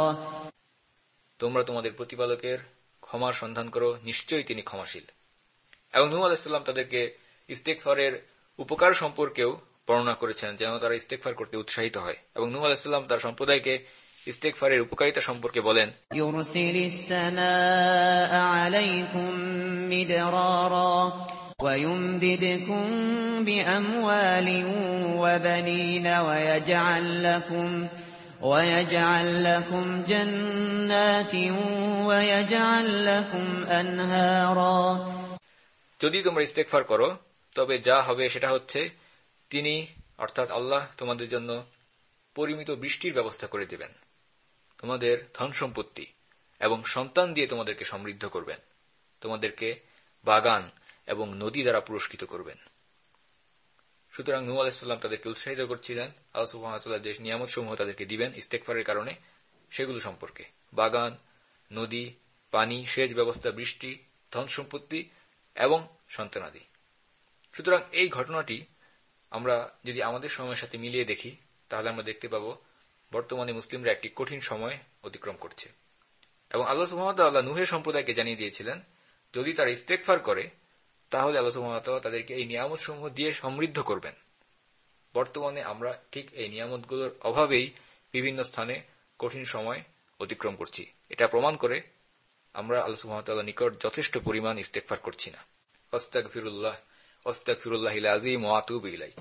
তোমরা তোমাদের প্রতিপালকের ক্ষমার সন্ধান করো, নিশ্চয়ই তিনি ক্ষমাশীল। এবং নূহ আলাইহিস সালাম তাদেরকে ইস্তেগফারের উপকার সম্পর্কেও বর্ণনা করেছেন, যেন তারা ইস্তেগফার করতে উৎসাহিত হয়। এবং নূহ আলাইহিস সালাম তার সম্প্রদায়কে ইস্তেগফারের উপকারিতা সম্পর্কে বলেন, يُرْسِلِ السَّمَاءَ عَلَيْكُمْ مِدْرَارًا وَيُمْدِدْكُمْ بِأَمْوَالٍ وَبَنِينَ وَيَجْعَلْ لَكُمْ جَنَّاتٍ وَيَجْعَلْ لَكُمْ أَنْهَارًا। যদি তোমরা ইস্তেগফার করো তবে যা হবে সেটা হচ্ছে, তিনি অর্থাৎ আল্লাহ তোমাদের জন্য পরিমিত বৃষ্টির ব্যবস্থা করে দেবেন, তোমাদের ধন সম্পত্তি এবং সন্তান দিয়ে তোমাদেরকে সমৃদ্ধ করবেন, তোমাদেরকে বাগান এবং নদী দ্বারা পুরস্কৃত করবেন। সুতরাং নূহ আলাইহিস সালাম তাদেরকে উৎসাহিত করছিলেন আল্লাহ সুবহানাহু ওয়া তাআলা যে নিয়ামতসমূহ তাদেরকে দিবেন ইস্তেগফারের কারণে, সেগুলো সম্পর্কে, বাগান, নদী, পানি, সেচ ব্যবস্থা, বৃষ্টি, ধন সম্পত্তি এবং সন্তানাদি। সুতরাং এই ঘটনাটি আমরা যদি আমাদের সময়ের সাথে মিলিয়ে দেখি, তাহলে আমরা দেখতে পাব বর্তমানে মুসলিমরা একটি কঠিন সময় অতিক্রম করছে এবং আল্লাহ সুবহানাহু ওয়া তাআলা নূহের সম্প্রদায়কে জানিয়ে দিয়েছিলেন, যদি তারা ইস্তেগফার করে তাহলে আল্লাহ সুবহানাহু ওয়া তাআলা তাদেরকে এই নিয়ামতসমূহ দিয়ে সমৃদ্ধ করবেন। বর্তমানে আমরা ঠিক এই নিয়ামতগুলোর অভাবেই বিভিন্ন স্থানে কঠিন সময় অতিক্রম করছি। এটা প্রমাণ করে আমরা আল্লাহ সুবহানাহু ওয়া তাআলার নিকট যথেষ্ট পরিমাণ ইস্তেগফার করছি না। আস্তাগফিরুল্লাহিল আযীম ওয়া আতুবু ইলাইহি।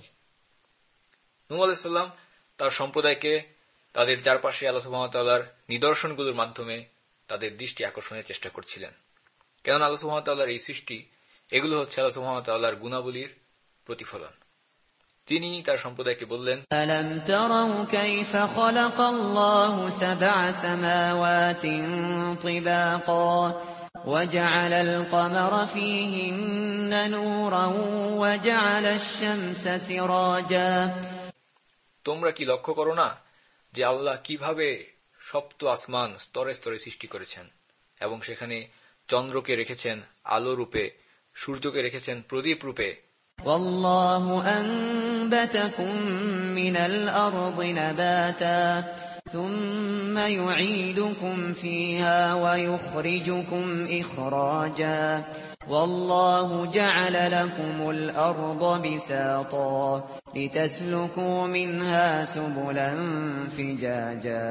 নূহ আলাইহিস সালাম তার সম্প্রদায়কে তাদের চারপাশে আল্লাহ সুবহানাহু ওয়া তাআলার নিদর্শনগুলোর মাধ্যমে তাদের দৃষ্টি আকর্ষণের চেষ্টা করছিলেন। কেননা আল্লাহ সুবহানাহু ওয়া তাআলার এই সৃষ্টি, এগুলো হচ্ছে আল্লাহ সুবহানাহু ওয়া তাআলার গুণাবলীর প্রতিফলন। তিনি তার সম্প্রদায়কে বললেন, أَلَمْ تَرَوْا كَيْفَ خَلَقَ اللَّهُ سَبْعَ سَمَاوَاتٍ طِبَاقًا وَجَعَلَ الْقَمَرَ فِيهِنَّ نُورًا وَجَعَلَ الشَّمْسَ سِرَاجًا। তোমরা কি লক্ষ্য করো না যে আল্লাহ কিভাবে সপ্ত আসমান স্তরে স্তরে সৃষ্টি করেছেন এবং সেখানে চন্দ্রকে রেখেছেন আলো রূপে, সূর্যকে রেখেছেন প্রদীপ রূপে। وَاللَّهُ أَنبَتَكُم مِّنَ الْأَرْضِ نَبَاتًا ثُمَّ يُعِيدُكُمْ فِيهَا وَيُخْرِجُكُمْ إِخْرَاجًا وَاللَّهُ جَعَلَ لَكُمُ الْأَرْضَ بِسَاطًا لِتَسْلُكُوا مِنْهَا سُبُلًا فِجَاجًا।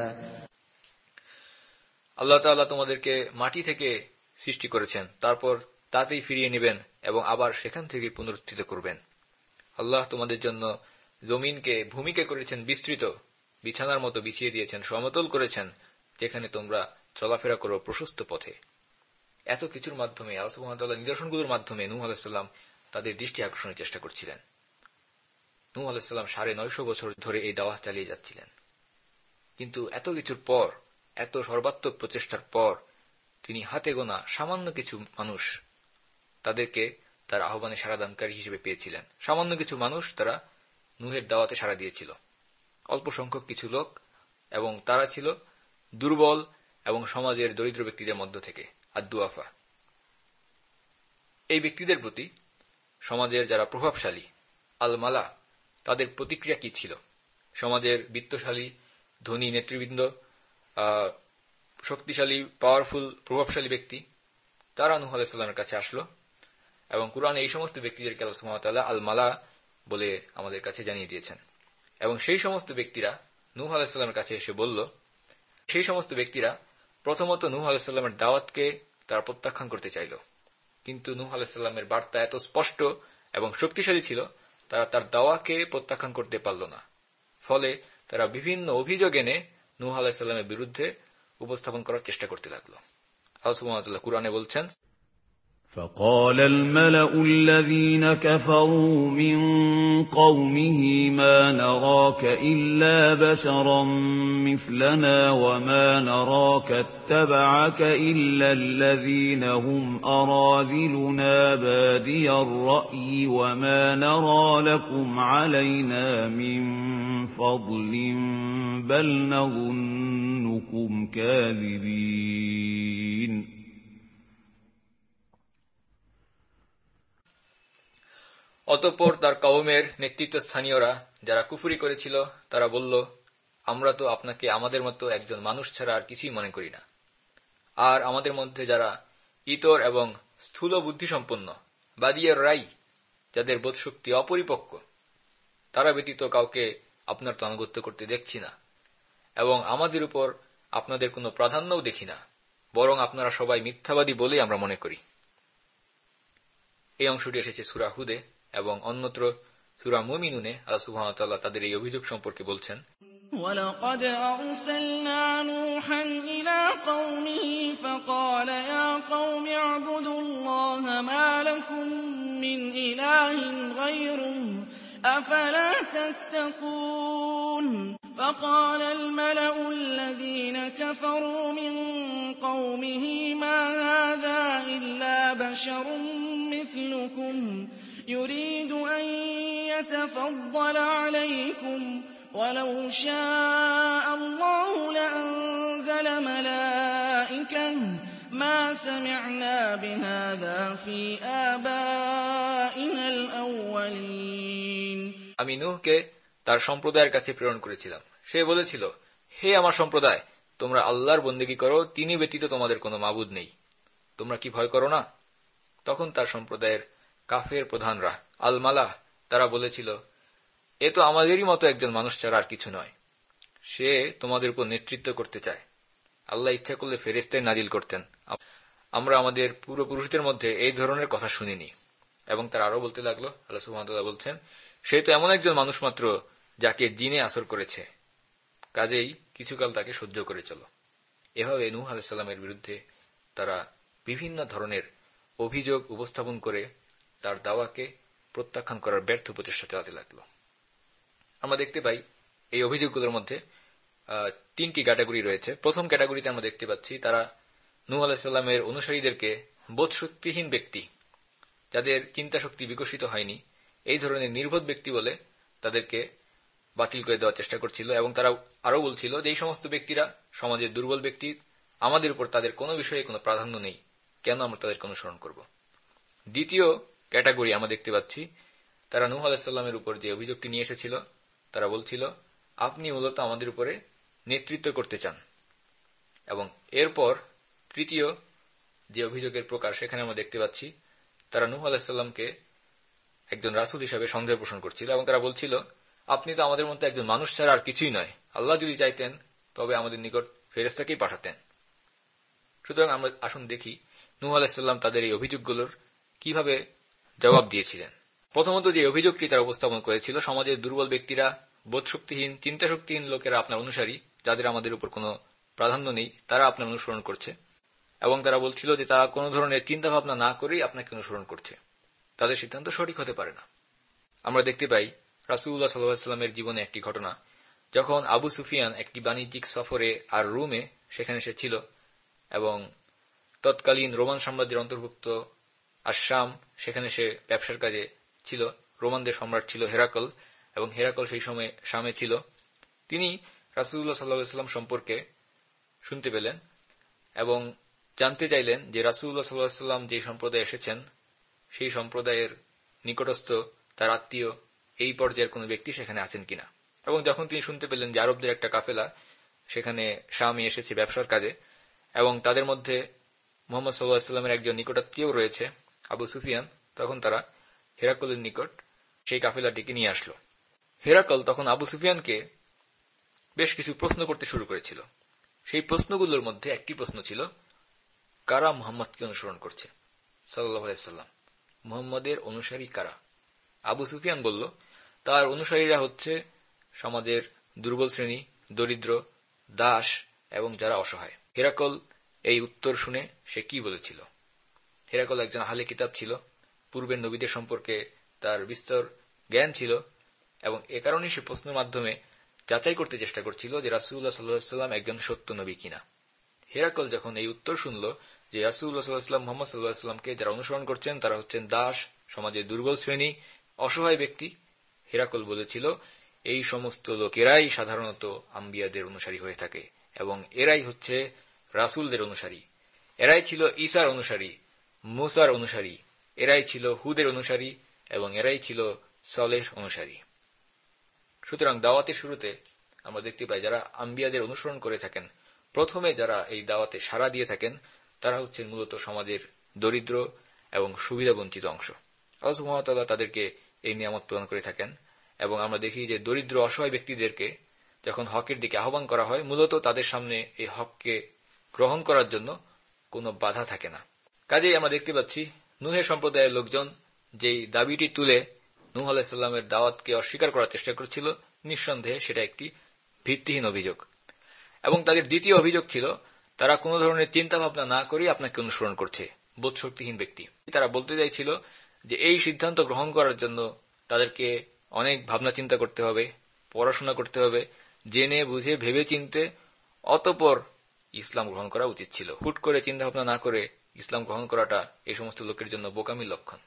আল্লাহ তাআলা তোমাদেরকে মাটি থেকে সৃষ্টি করেছেন, তারপর তাতেই ফিরিয়ে নেবেন এবং আবার সেখান থেকে পুনরুত্থিত করবেন। আল্লাহ তোমাদের জন্য জমিনকে ভূমিকে করেছেন বিস্তৃত, বিছানার মতো বিছিয়ে দিয়েছেন, সমতল করেছেন, যেখানে তোমরা চলাফেরা করো প্রশস্ত পথে। এত কিছুর মাধ্যমে, আল্লাহ সুবহানাহু ওয়া তাআলার নিদর্শনগুলোর মাধ্যমে নূহ আলাইহিস সালাম তাদের দৃষ্টি আকর্ষণের চেষ্টা করছিলেন। নূহ আলাইহিস সালাম 950 বছর ধরে এই দাওয়াহ চালিয়ে যাচ্ছিলেন। কিন্তু এত কিছুর পর, এত সর্বাত্মক প্রচেষ্টার পর, তিনি হাতে গোনা সামান্য কিছু মানুষ তাদেরকে তার আহ্বানে সাড়াদানকারী হিসেবে পেয়েছিলেন। সামান্য কিছু মানুষ তারা নূহের দাওয়াতে সাড়া দিয়েছিল, অল্প সংখ্যক কিছু লোক, এবং তারা ছিল দুর্বল এবং সমাজের দরিদ্র ব্যক্তিদের মধ্য থেকে আদ-দুআফা। এই ব্যক্তিদের প্রতি সমাজের যারা প্রভাবশালী আল-মালা, তাদের প্রতিক্রিয়া কি ছিল? সমাজের বিত্তশালী ধনী নেতৃবৃন্দ, শক্তিশালী পাওয়ারফুল প্রভাবশালী ব্যক্তি, তারা নূহ আলাইহিস সালামের কাছে আসলো এবং কুরআনে এই সমস্ত ব্যক্তিদেরকে আল্লাহ সুবহানাহু ওয়া তাআলা আল-মালা বলে আমাদের কাছে জানিয়ে দিয়েছেন। এবং সেই সমস্ত ব্যক্তিরা নূহ আলাইহিস সালামের কাছে এসে বলল, সেই সমস্ত ব্যক্তিরা প্রথমত নূহ আলাইহিস সালামের দাওয়াতকে তারা প্রত্যাখ্যান করতে চাইল, কিন্তু নূহ আলাইহিস সালামের বার্তা এত স্পষ্ট এবং শক্তিশালী ছিল, তারা তার দাওয়াকে প্রত্যাখ্যান করতে পারল না। ফলে তারা বিভিন্ন অভিযোগ এনে নূহ আলাইহিস সালামের বিরুদ্ধে উপস্থাপন করার চেষ্টা করতে লাগলো। আল্লাহ সুবহানাহু ওয়া তাআলা কুরআনে বলছেন, فقال الملأ الذين كفروا من قومه ما نراك إلا بشرا مثلنا وما نراك اتبعك إلا الذين هم أراذلنا بادي الرأي وما نرى لكم علينا من فضل بل نظنكم كاذبين। অতঃপর তার কওমের নেতৃত্বস্থানীয়রা যারা কুফরি করেছিল তারা বলল, আমরা তো আপনাকে আমাদের মতো একজন মানুষ ছাড়া আর কিছুই মনে করি না। আর আমাদের মধ্যে যারা ইতর এবং স্থূল বুদ্ধিসম্পন্ন বাদিয়ার রাই, যাদের বোধশক্তি অপরিপক্ক, তারা ব্যতীত কাউকে আপনার তো আনুগত্য করতে দেখছি না, এবং আমাদের উপর আপনাদের কোনো প্রাধান্যও দেখি না, বরং আপনারা সবাই মিথ্যাবাদী বলেই আমরা মনে করি। এই অংশটি এসেছে সূরা হুদে এবং অন্যত্র সূরা মুমিনুনে আল্লাহ সুবহানাহু ওয়া তাআলা তাদের এই অভিযোগ সম্পর্কে বলছেন, وَلَقَدْ أَرْسَلْنَا نُوحًا إِلَىٰ قَوْمِهِ فَقَالَ يَا قَوْمِ اعْبُدُوا اللَّهَ مَا لَكُم مِّنْ إِلَٰهٍ غَيْرُهُ أَفَلَا تَتَّقُونَ فَقَالَ الْمَلَأُ الَّذِينَ كَفَرُوا مِن قَوْمِهِ مَا هَٰذَا إِلَّا بَشَرٌ مِّثْلُكُمْ يُرِيدُ أَن يَتَفَضَّلَ عَلَيْكُمْ وَلَوْ شَاءَ اللَّهُ لَأَنزَلَ مَلَائِكَةً مَا سَمِعْنَا بِهَٰذَا فِي آبَائِنَا الْأَوَّلِينَ। আমি নূহকে তার সম্প্রদায়ের কাছে প্রেরণ করেছিলাম। সে বলেছিল, হে আমার সম্প্রদায়, তোমরা আল্লাহর বন্দেগী করো, তিনি ব্যতীত তোমাদের কোনো মাবুদ নেই। তোমরা কি ভয় করো না? তখন তার সম্প্রদায়ের কাফের প্রধানরা আল-মালাহ, তারা বলেছিল, এ তো আমাদেরই মতো একজন মানুষ ছাড়া আর কিছু নয়। সে তোমাদের উপর নেতৃত্ব করতে চায়। আল্লাহ ইচ্ছা করলে ফেরেশতায় নাজিল করতেন। আমরা আমাদের পূর্বপুরুষদের মধ্যে এই ধরনের কথা শুনিনি। এবং তারা আরো বলতে লাগলো, আল্লাহ সুবহানাহু ওয়া তাআলা বলছেন, সে তো এমন একজন মানুষ মাত্র যাকে জিনে আসর করেছে, কাজেই কিছুকাল তাকে সহ্য করে চলো। এভাবে নূহ আলাইহিস সালামের বিরুদ্ধে তারা বিভিন্ন ধরনের অভিযোগ উপস্থাপন করে তার দাওয়াকে প্রত্যাখ্যান করার ব্যর্থ প্রচেষ্টা চালাতে লাগলো। আমরা দেখতে পাই এই অভিযোগগুলোর মধ্যে তিনটি ক্যাটাগরি রয়েছে। প্রথম ক্যাটাগরিতে আমরা দেখতে পাচ্ছি তারা নূহ আলাইহিস সালামের অনুসারীদেরকে বোধশক্তিহীন ব্যক্তি, যাদের চিন্তাশক্তি বিকশিত হয়নি, এই ধরনের নির্বোধ ব্যক্তি বলে তাদেরকে বাতিল করে দেওয়ার চেষ্টা করছিল। এবং তারা আরো বলছিল যে এই সমস্ত ব্যক্তিরা সমাজের দুর্বল ব্যক্তি, আমাদের উপর তাদের কোনো বিষয়ে কোনো প্রাধান্য নেই, কেন আমরা তাদেরকে অনুসরণ করব। দ্বিতীয় ক্যাটাগরি আমরা দেখতে পাচ্ছি তারা নূহ আলাইহিস সালামের উপর যে অভিযোগটি নিয়ে এসেছিল, তারা বলছিল, আপনি মূলত আমাদের উপরে নেতৃত্ব করতে চান। এবং এরপর তৃতীয় যে অভিযোগের প্রকার, সেখানে আমরা দেখতে পাচ্ছি তারা নূহ আলাইহিস সালামকে একজন রাসূল হিসেবে সন্দেহ পোষণ করছিল এবং তারা বলছিল, আপনি তো আমাদের মধ্যে একজন মানুষ ছাড়া আর কিছুই নয়, আল্লাহ যদি চাইতেন তবে আমাদের নিকট ফেরেশতাকেই পাঠাতেন। সুতরাং আমরা আসুন দেখি নূহ আলাইহিস সালাম তাদের এই অভিযোগগুলোর কিভাবে জবাব দিয়েছিলেন। প্রথমত যে অভিযোগটি তারা উপস্থাপন করেছিল, সমাজের দুর্বল ব্যক্তিরা, বোধশক্তিহীন, চিন্তাশক্তিহীন লোকেরা আপনার অনুসারী, যাদের আমাদের উপর কোনো প্রাধান্য নেই, তারা আপনার অনুসরণ করছে। এবং তারা বলছিল যে তারা কোনো ধরনের চিন্তা ভাবনা না করেই আপনাকে অনুসরণ করছে, তাদের সিদ্ধান্ত সঠিক হতে পারে না। আমরা দেখতে পাই রাসূলুল্লাহ সাল্লাল্লাহু আলাইহি ওয়াসাল্লামের জীবনে একটি ঘটনা, যখন আবু সুফিয়ান একটি বাণিজ্যিক সফরে আর রোমে সেখানে সে ছিল, এবং তৎকালীন রোমান সাম্রাজ্যের অন্তর্ভুক্ত আশাম, সেখানে সে ব্যবসার কাজে ছিল। রোমানদের সম্রাট ছিল হেরাকল, এবং হেরাকল সেই সময় শামে ছিল। তিনি রাসূলুল্লাহ সাল্লাল্লাহু আলাইহি ওয়াসাল্লাম সম্পর্কে শুনতে পেলেন এবং জানতে চাইলেন যে রাসূলুল্লাহ সাল্লাল্লাহু আলাইহি ওয়াসাল্লাম যে সম্প্রদায়ে এসেছেন, সেই সম্প্রদায়ের নিকটস্থ তার আত্মীয় এই পর্যায়ের কোনো ব্যক্তি সেখানে আছেন কিনা। এবং যখন তিনি শুনতে পেলেন যে আরবদের একটা কাফেলা সেখানে শামে এসেছে ব্যবসার কাজে, এবং তাদের মধ্যে মুহাম্মদ সাল্লাল্লাহু আলাইহি ওয়াসাল্লামের একজন নিকটাত্মীয় রয়েছে, আবু সুফিয়ান, তখন তারা হেরাকলের নিকট সেই কাফেলাটিকে নিয়ে আসলো। হেরাকল তখন আবু সুফিয়ানকে বেশ কিছু প্রশ্ন করতে শুরু করেছিল। সেই প্রশ্নগুলোর মধ্যে একটি প্রশ্ন ছিল, কারা মুহাম্মদকে অনুসরণ করছে সাল্লাল্লাহু আলাইহি ওয়াসাল্লাম, মুহাম্মদের অনুসারী কারা? আবু সুফিয়ান বলল, তার অনুসারীরা হচ্ছে সমাজের দুর্বল শ্রেণী, দরিদ্র, দাস এবং যারা অসহায়। হেরাকল এই উত্তর শুনে সে কি বলেছিল? হেরাকল একজন আহলে কিতাব ছিল, পূর্বের নবীদের সম্পর্কে তার বিস্তর জ্ঞান ছিল, এবং এ কারণেই সে প্রশ্নের মাধ্যমে যাচাই করতে চেষ্টা করছিল যে রাসূলুল্লাহ সাল্লাল্লাহু আলাইহি ওয়াসাল্লাম একজন সত্য নবী কিনা। হেরাকল যখন এই উত্তর শুনল যে রাসূলুল্লাহ সাল্লাল্লাহু আলাইহি ওয়াসাল্লাম মুহাম্মদ সাল্লাল্লাহু আলাইহি ওয়াসাল্লামকে যারা অনুসরণ করছেন তারা হচ্ছেন দাস, সমাজের দুর্বল শ্রেণী, অসহায় ব্যক্তি, হেরাকল বলেছিল এই সমস্ত লোকেরাই সাধারণত আম্বিয়াদের অনুসারী হয়ে থাকে, এবং এরাই হচ্ছে রাসূলদের অনুসারী, এরাই ছিল ঈসার অনুসারী, মুসার অনুসারী, এরাই ছিল হুদের অনুসারী, এবং এরাই ছিল সলেহ অনুসারী। সুতরাং দাওয়াতের শুরুতে আমরা দেখতে পাই যারা আম্বিয়াদের অনুসরণ করে থাকেন, প্রথমে যারা এই দাওয়াতে সাড়া দিয়ে থাকেন তারা হচ্ছেন মূলত সমাজের দরিদ্র এবং সুবিধাবঞ্চিত অংশ। আল্লাহ সুবহানাহু ওয়া তাআলা তাদেরকে এই নিয়ামত প্রদান করে থাকেন, এবং আমরা দেখি যে দরিদ্র অসহায় ব্যক্তিদেরকে যখন হকের দিকে আহ্বান করা হয়, মূলত তাদের সামনে এই হককে গ্রহণ করার জন্য কোনো বাধা থাকে না। কাজেই আমরা দেখতে পাচ্ছি নূহের সম্প্রদায়ের লোকজন যেই দাবিটি তুলে নূহ আলাইহিস সালামের দাওয়াতকে অস্বীকার করার চেষ্টা করছিল, নিঃসন্দেহে সেটা একটি ভিত্তিহীন অভিযোগ। এবং তাদের দ্বিতীয় অভিযোগ ছিল তারা কোনো ধরনের চিন্তা ভাবনা না করেই আপনাকে অনুসরণ করছে, বোধশক্তিহীন ব্যক্তি। তারা বলতে চাইছিল যে এই সিদ্ধান্ত গ্রহণ করার জন্য তাদেরকে অনেক ভাবনা চিন্তা করতে হবে, পড়াশোনা করতে হবে, জেনে বুঝে ভেবে চিনতে অতঃপর ইসলাম গ্রহণ করা উচিত ছিল। হুট করে চিন্তা ভাবনা না করে ইসলাম গ্রহণ করাটা এই সমস্ত লোকের জন্য বোকামির লক্ষণ।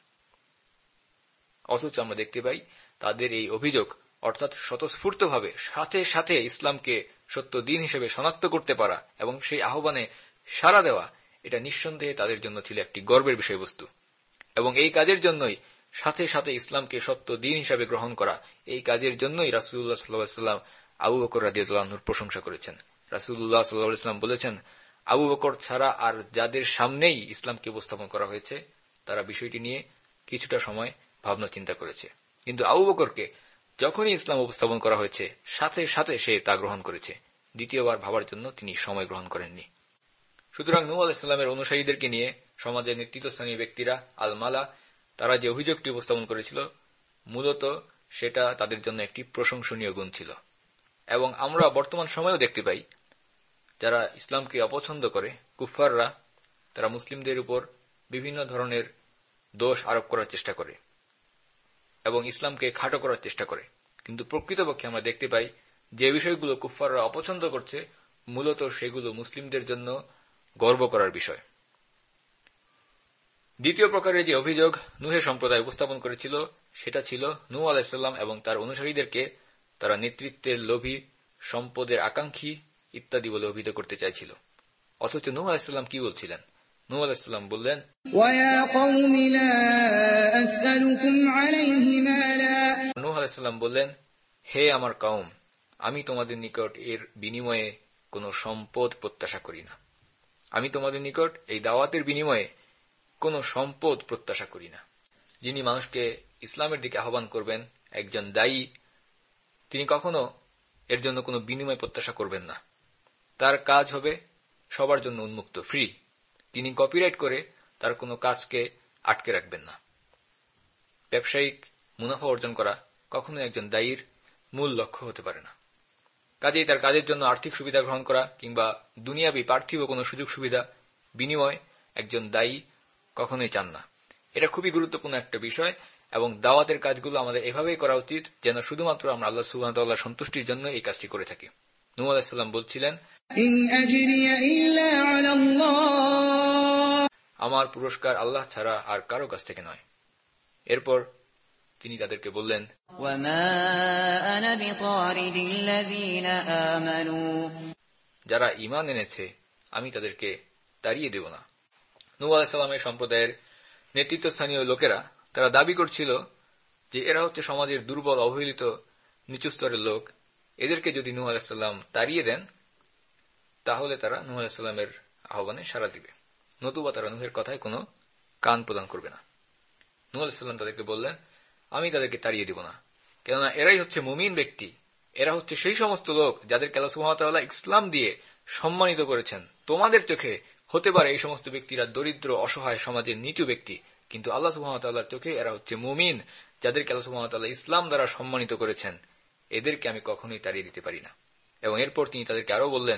অথচ আমরা দেখতে পাই তাদের এই অভিযোগ, অর্থাৎ স্বতঃস্ফূর্তভাবে সাথে সাথে ইসলামকে সত্য দিন হিসেবে শনাক্ত করতে পারা এবং সেই আহ্বানে সাড়া দেওয়া, এটা নিঃসন্দেহে তাদের জন্য ছিল একটি গর্বের বিষয়বস্তু। এবং এই কাজের জন্যই সাথে সাথে ইসলামকে সত্য দিন হিসাবে গ্রহণ করা, এই কাজের জন্যই রাসূলুল্লাহ সাল্লাল্লাহু আলাইহি ওয়াসাল্লাম আবু বকর রাদিয়াল্লাহু আনহুর প্রশংসা করেছেন। রাসূলুল্লাহ সাল্লাল্লাহু আলাইহি ওয়াসাল্লাম বলেছেন, আবু বকর ছাড়া আর যাদের সামনেই ইসলামকে উপস্থাপন করা হয়েছে তারা বিষয়টি নিয়ে কিছুটা সময় ভাবনা চিন্তা করেছে, কিন্তু আবু বকরকে যখনই ইসলাম উপস্থাপন করা হয়েছে সাথে সাথে সে তা গ্রহণ করেছে, দ্বিতীয়বার ভাবার জন্য তিনি সময় গ্রহণ করেননি। সুতরাং নূহ আলাইহিস সালামের অনুসারীদেরকে নিয়ে সমাজের নেতৃত্বস্থানীয় ব্যক্তিরা আল মালা তারা যে অভিযোগটি উপস্থাপন করেছিল, মূলত সেটা তাদের জন্য একটি প্রশংসনীয় গুণ ছিল। এবং আমরা বর্তমান সময়েও দেখতে পাই যারা ইসলামকে অপছন্দ করে, কুফফাররা, তারা মুসলিমদের উপর বিভিন্ন ধরনের দোষ আরোপ করার চেষ্টা করে এবং ইসলামকে খাটো করার চেষ্টা করে, কিন্তু প্রকৃতপক্ষে আমরা দেখতে পাই যে বিষয়গুলো কুফফাররা অপছন্দ করছে মূলত সেগুলো মুসলিমদের জন্য গর্ব করার বিষয়। দ্বিতীয় প্রকারের যে অভিযোগ নূহের সম্প্রদায় উপস্থাপন করেছিল সেটা ছিল নূহ আলাইহিস সালাম এবং তার অনুসারীদেরকে তারা নেতৃত্বের লোভী, সম্পদের আকাঙ্ক্ষী ইত্যাদি বলে অভিযোগ করতে চাইছিল। অথচ নূহ আলাইহিস সালাম কি বলছিলেন? নূহ আলাইহিস সালাম বললেন, নূহ আলাইহিস সালাম বললেন, হে আমার কওম, আমি তোমাদের নিকট এর বিনিময়ে কোনো সম্পদ প্রত্যাশা করি না। আমি তোমাদের নিকট এই দাওয়াতের বিনিময়ে কোনো সম্পদ প্রত্যাশা করি না। যিনি মানুষকে ইসলামের দিকে আহ্বান করবেন, একজন দায়ী, তিনি কখনো এর জন্য কোনো বিনিময় প্রত্যাশা করবেন না। তার কাজ হবে সবার জন্য উন্মুক্ত, ফ্রি। তিনি কপিরাইট করে তার কোনো কাজকে আটকে রাখবেন না। ব্যবসায়িক মুনাফা অর্জন করা কখনোই একজন দায়ীর মূল লক্ষ্য হতে পারে না। কাজেই তার কাজের জন্য আর্থিক সুবিধা গ্রহণ করা কিংবা দুনিয়াবি পার্থিব কোনো সুযোগ সুবিধা বিনিময় একজন দায়ী কখনোই চান না। এটা খুবই গুরুত্বপূর্ণ একটা বিষয় এবং দাওয়াতের কাজগুলো আমাদের এভাবেই করা উচিত যেন শুধুমাত্র আমরা আল্লাহ সুবহানাহু ওয়া তাআলার সন্তুষ্টির জন্য এই কাজটি করে থাকি। নূহ আলাইহিস সালাম বলছিলেন, আমার পুরস্কার আল্লাহ ছাড়া আর কারো কাছ থেকে নয়। এরপর তিনি তাদেরকে বললেন, যারা ঈমান এনেছে আমি তাদেরকে তাড়িয়ে দেব না। নূহ আলাইহিস সালামের সম্প্রদায়ের নেতৃত্বস্থানীয় লোকেরা তারা দাবি করছিল যে এরা হচ্ছে সমাজের দুর্বল, অবহেলিত, নিচু স্তরের লোক। এদেরকে যদি নূহ আলাইহিস সালাম তাড়িয়ে দেন তাহলে তারা নূহ আলাইহিস সালামের আহ্বানে সাড়া দিবে, নতুবা তারা নূহের কথায় কোনো কান প্রদান করবে না। নূহ আলাইহিস সালাম তাদেরকে বললেন, আমি তাদেরকে তাড়িয়ে দিব না, কেননা এরাই হচ্ছে মুমিন ব্যক্তি। এরা হচ্ছে সেই সমস্ত লোক যাদেরকে আল্লাহ সুবহানাহু ওয়া তাআলা ইসলাম দিয়ে সম্মানিত করেছেন। তোমাদের চোখে হতে পারে এই সমস্ত ব্যক্তিরা দরিদ্র, অসহায়, সমাজের নিচু ব্যক্তি, কিন্তু আল্লাহ সুবহানাহু ওয়া তাআলার চোখে এরা হচ্ছে মুমিন, যাদেরকে আল্লাহ সুবহানাহু ওয়া তাআলা ইসলাম দ্বারা সম্মানিত করেছেন। এদেরকে আমি কখনোই তাড়িয়ে দিতে পারি না। এবং এরপর তিনি তাদেরকে আরো বললেন,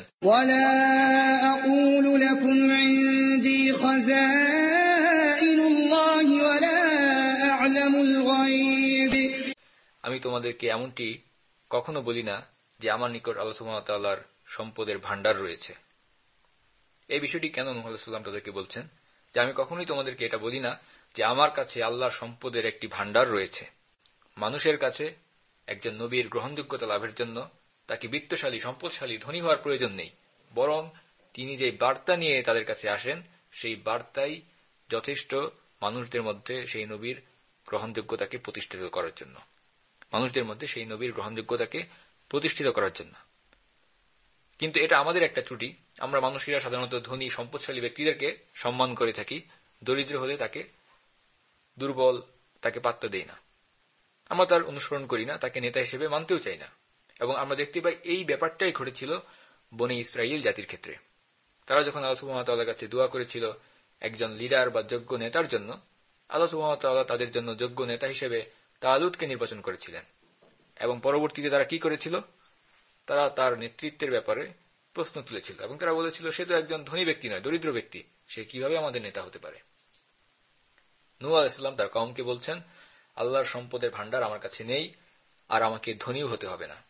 আমি তোমাদেরকে এমনটি কখনো বলি না যে আমার নিকট আল্লাহ সুবহানাহু ওয়া তাআলার সম্পদের ভান্ডার রয়েছে। এই বিষয়টি কেন নূহ আলাইহিস সালাম তাদেরকে বলছেন যে আমি কখনোই তোমাদেরকে এটা বলি না যে আমার কাছে আল্লাহর সম্পদের একটি ভান্ডার রয়েছে। মানুষের কাছে একজন নবীর গ্রহণযোগ্যতা লাভের জন্য তাকে বিত্তশালী, সম্পদশালী, ধনী হওয়ার প্রয়োজন নেই, বরং তিনি যে বার্তা নিয়ে তাদের কাছে আসেন সেই বার্তাই যথেষ্ট মানুষদের মধ্যে সেই নবীর গ্রহণযোগ্যতাকে প্রতিষ্ঠিত করার জন্য, মানুষদের মধ্যে সেই নবীর গ্রহণযোগ্যতাকে প্রতিষ্ঠিত করার জন্য। কিন্তু এটা আমাদের একটা ত্রুটি, আমরা মানুষেরা সাধারণত ধনী, সম্পদশালী ব্যক্তিদেরকে সম্মান করে থাকি, দরিদ্র হলে তাকে দুর্বল, তাকে পাত্তা দেই না, আমরা তার অনুসরণ করি না, তাকে নেতা হিসেবে মানতেও চাই না। এবং আমরা দেখতে পাই এই ব্যাপারটাই ঘটেছিল বনী ইসরাইল জাতির ক্ষেত্রে। তারা যখন আল্লাহ সুবহানাহু ওয়া তাআলার কাছে দোয়া করেছিল একজন লিডার বা যোগ্য নেতার জন্য, আল্লাহ সুবহানাহু ওয়া তাআলা তাদের জন্য যোগ্য নেতা হিসেবে তালুতকে নির্বাচন করেছিলেন। এবং পরবর্তীতে তারা কি করেছিল, তারা তার নেতৃত্বের ব্যাপারে প্রশ্ন তুলেছিল এবং তারা বলেছিল সে তো একজন ধনী ব্যক্তি নয়, দরিদ্র ব্যক্তি, সে কিভাবে আমাদের নেতা হতে পারে। নূহ আলাইহিস সালাম তার কওমকে বলছেন, আল্লাহর সম্পদের ভান্ডার আমার কাছে নেই, আর আমাকে ধনীও হতে হবে না।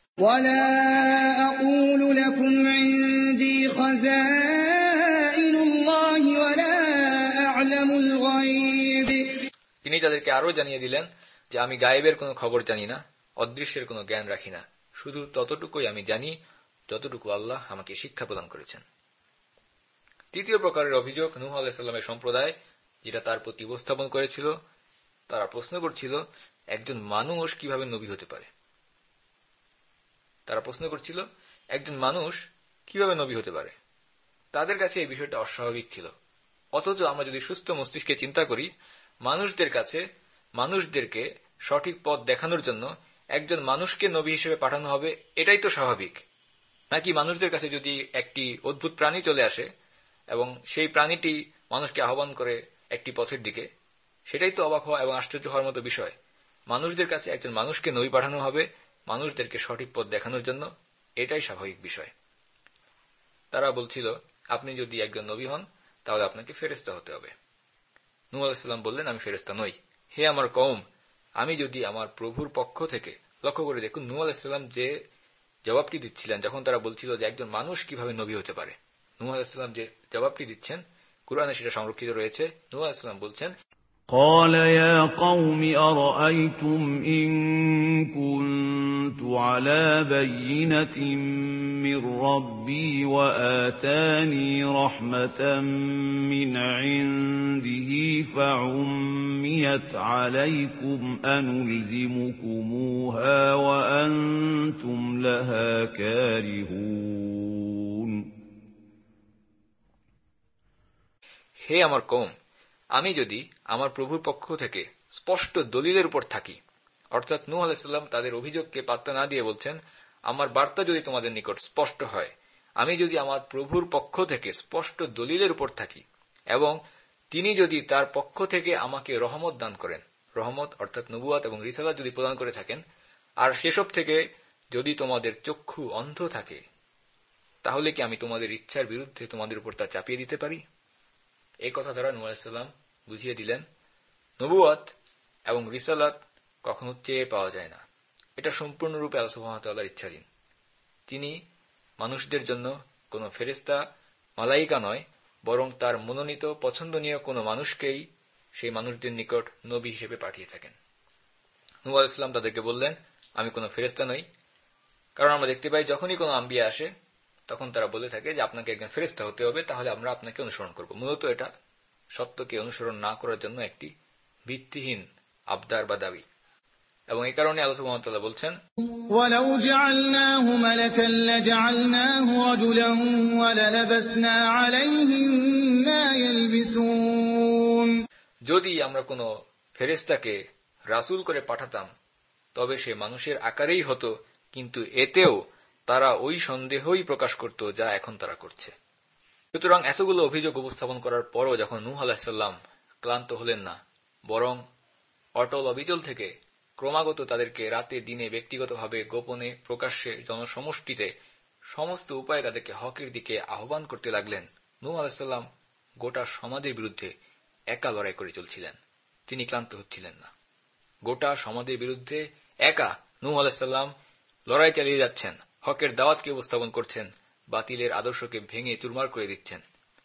তিনি তাদেরকে আরো জানিয়ে দিলেন যে আমি গায়েবের কোনো খবর জানি না, অদৃশ্যের কোনো জ্ঞান রাখি না, শুধু ততটুকুই আমি জানি যতটুকু আল্লাহ আমাকে শিক্ষা প্রদান করেছেন। তৃতীয় প্রকারের অভিযোগ নূহ আলাইহিস সালামের সম্প্রদায় যেটা তার প্রতি উপস্থাপন করেছিল, তারা প্রশ্ন করছিল একজন মানুষ কিভাবে নবী হতে পারে। তারা প্রশ্ন করছিল একজন মানুষ কিভাবে নবী হতে পারে। তাদের কাছে এই বিষয়টা অস্বাভাবিক ছিল। অথচ আমরা যদি সুস্থ মস্তিষ্কে চিন্তা করি, মানুষদের কাছে মানুষদেরকে সঠিক পথ দেখানোর জন্য একজন মানুষকে নবী হিসেবে পাঠানো হবে, এটাই তো স্বাভাবিক। নাকি মানুষদের কাছে যদি একটি অদ্ভুত প্রাণী চলে আসে এবং সেই প্রাণীটি মানুষকে আহ্বান করে একটি পথের দিকে, সেটাই তো অবাক হওয়া এবং আশ্চর্য হওয়ার মতো বিষয়। মানুষদের কাছে একজন মানুষকে নবী পাঠানো হবে মানুষদেরকে সঠিক পথ দেখানোর জন্য, এটাই স্বাভাবিক বিষয়। তারা বলছিল আপনি যদি একজন নবী হন তাহলে আপনাকে ফেরেশতা হতে হবে। নূহ আলাইহিস সালাম বললেন, আমি ফেরেশতা নই। হে আমার কওম, আমি যদি আমার প্রভুর পক্ষ থেকে, লক্ষ্য করে দেখুন নূহ আলাইহিস সালাম যে জবাবটি দিচ্ছিলেন যখন তারা বলছিল যে একজন মানুষ কিভাবে নবী হতে পারে, নূহ আলাইহিস সালাম যে জবাবটি দিচ্ছেন কুরআনে সেটা সংরক্ষিত রয়েছে। নূহ আলাইহিস সালাম বলছেন, قال يا قوم أرأيتم إن كنت على بينة من ربي وآتاني رحمة من عنده فعميت عليكم أنلزمكموها وأنتم لها كارهون। হে আমার কওম, আমি যদি আমার প্রভুর পক্ষ থেকে স্পষ্ট দলিলের উপর থাকি, অর্থাৎ নূহ আলাইহিস সালাম তাদের অভিযোগকে পাত্তা না দিয়ে বলছেন আমার বার্তা যদি তোমাদের নিকট স্পষ্ট হয়, আমি যদি আমার প্রভুর পক্ষ থেকে স্পষ্ট দলিলের উপর থাকি এবং তিনি যদি তার পক্ষ থেকে আমাকে রহমত দান করেন, রহমত অর্থাৎ নবুয়াত এবং রিসালাত যদি প্রদান করে থাকেন, আর সেসব থেকে যদি তোমাদের চক্ষু অন্ধ থাকে, তাহলে কি আমি তোমাদের ইচ্ছার বিরুদ্ধে তোমাদের উপর তা চাপিয়ে দিতে পারি? এই কথা দ্বারা নূহ আলাইহিস সালাম বুঝিয়ে দিলেন, নবুয়াত এবং রিসালাত কখনো চেয়ে পাওয়া যায় না। এটা সম্পূর্ণরূপে আল্লাহ সুবহানাহু ওয়া তাআলার ইচ্ছাধীন। তিনি মানুষদের জন্য কোন ফেরেশতা, মালাইকা নয়, বরং তার মনোনীত পছন্দনীয় কোন মানুষকেই সেই মানুষদের নিকট নবী হিসেবে পাঠিয়ে থাকেন। নূহ আলাইহিস সালাম তাদেরকে বললেন, আমি কোন ফেরেশতা নই। কারণ আমরা দেখতে পাই যখনই কোন আম্বিয়া আসে তখন তারা বলে থাকে যে আপনাকে একজন ফেরেশতা হতে হবে, তাহলে আমরা আপনাকে অনুসরণ করব। মূলত এটা সত্যকে অনুসরণ না করার জন্য একটি ভিত্তিহীন আবদার বা দাবি। এবং এই কারণে আল্লাহ সুবহানাহু ওয়া তাআলা বলছেন, وَلَوْ جَعَلْنَاهُ مَلَكًا لَّجَعَلْنَاهُ رَجُلًا وَلَلَبَسْنَا عَلَيْهِم مَّا يَلْبِسُونَ। যদি আমরা কোন ফেরেশতাকে রাসূল করে পাঠাতাম তবে সে মানুষের আকারেই হতো, কিন্তু এতেও তারা ওই সন্দেহই প্রকাশ করত যা এখন তারা করছে। সুতরাং এতগুলো অভিযোগ উপস্থাপন করার পরও যখন নূহ আলাইহিস সালাম ক্লান্ত হলেন না, বরং অটল অবিচল থেকে ক্রমাগত তাদেরকে রাতে দিনে ব্যক্তিগতভাবে গোপনে প্রকাশ্যে জনসমষ্টিতে সমস্ত উপায়ে তাদেরকে হকের দিকে আহ্বান করতে লাগলেন, নূহ আলাইহিস সালাম গোটা সমাজের বিরুদ্ধে একা লড়াই করে চলছিলেন। তিনি ক্লান্ত হচ্ছিলেন না। গোটা সমাজের বিরুদ্ধে একা নূহ আলাইহিস সালাম লড়াই চালিয়ে যাচ্ছেন, হকের দাওয়াতকে উপস্থাপন করছেন, বাতিলের আদর্শকে ভেঙে চুরমার করে দিচ্ছেন।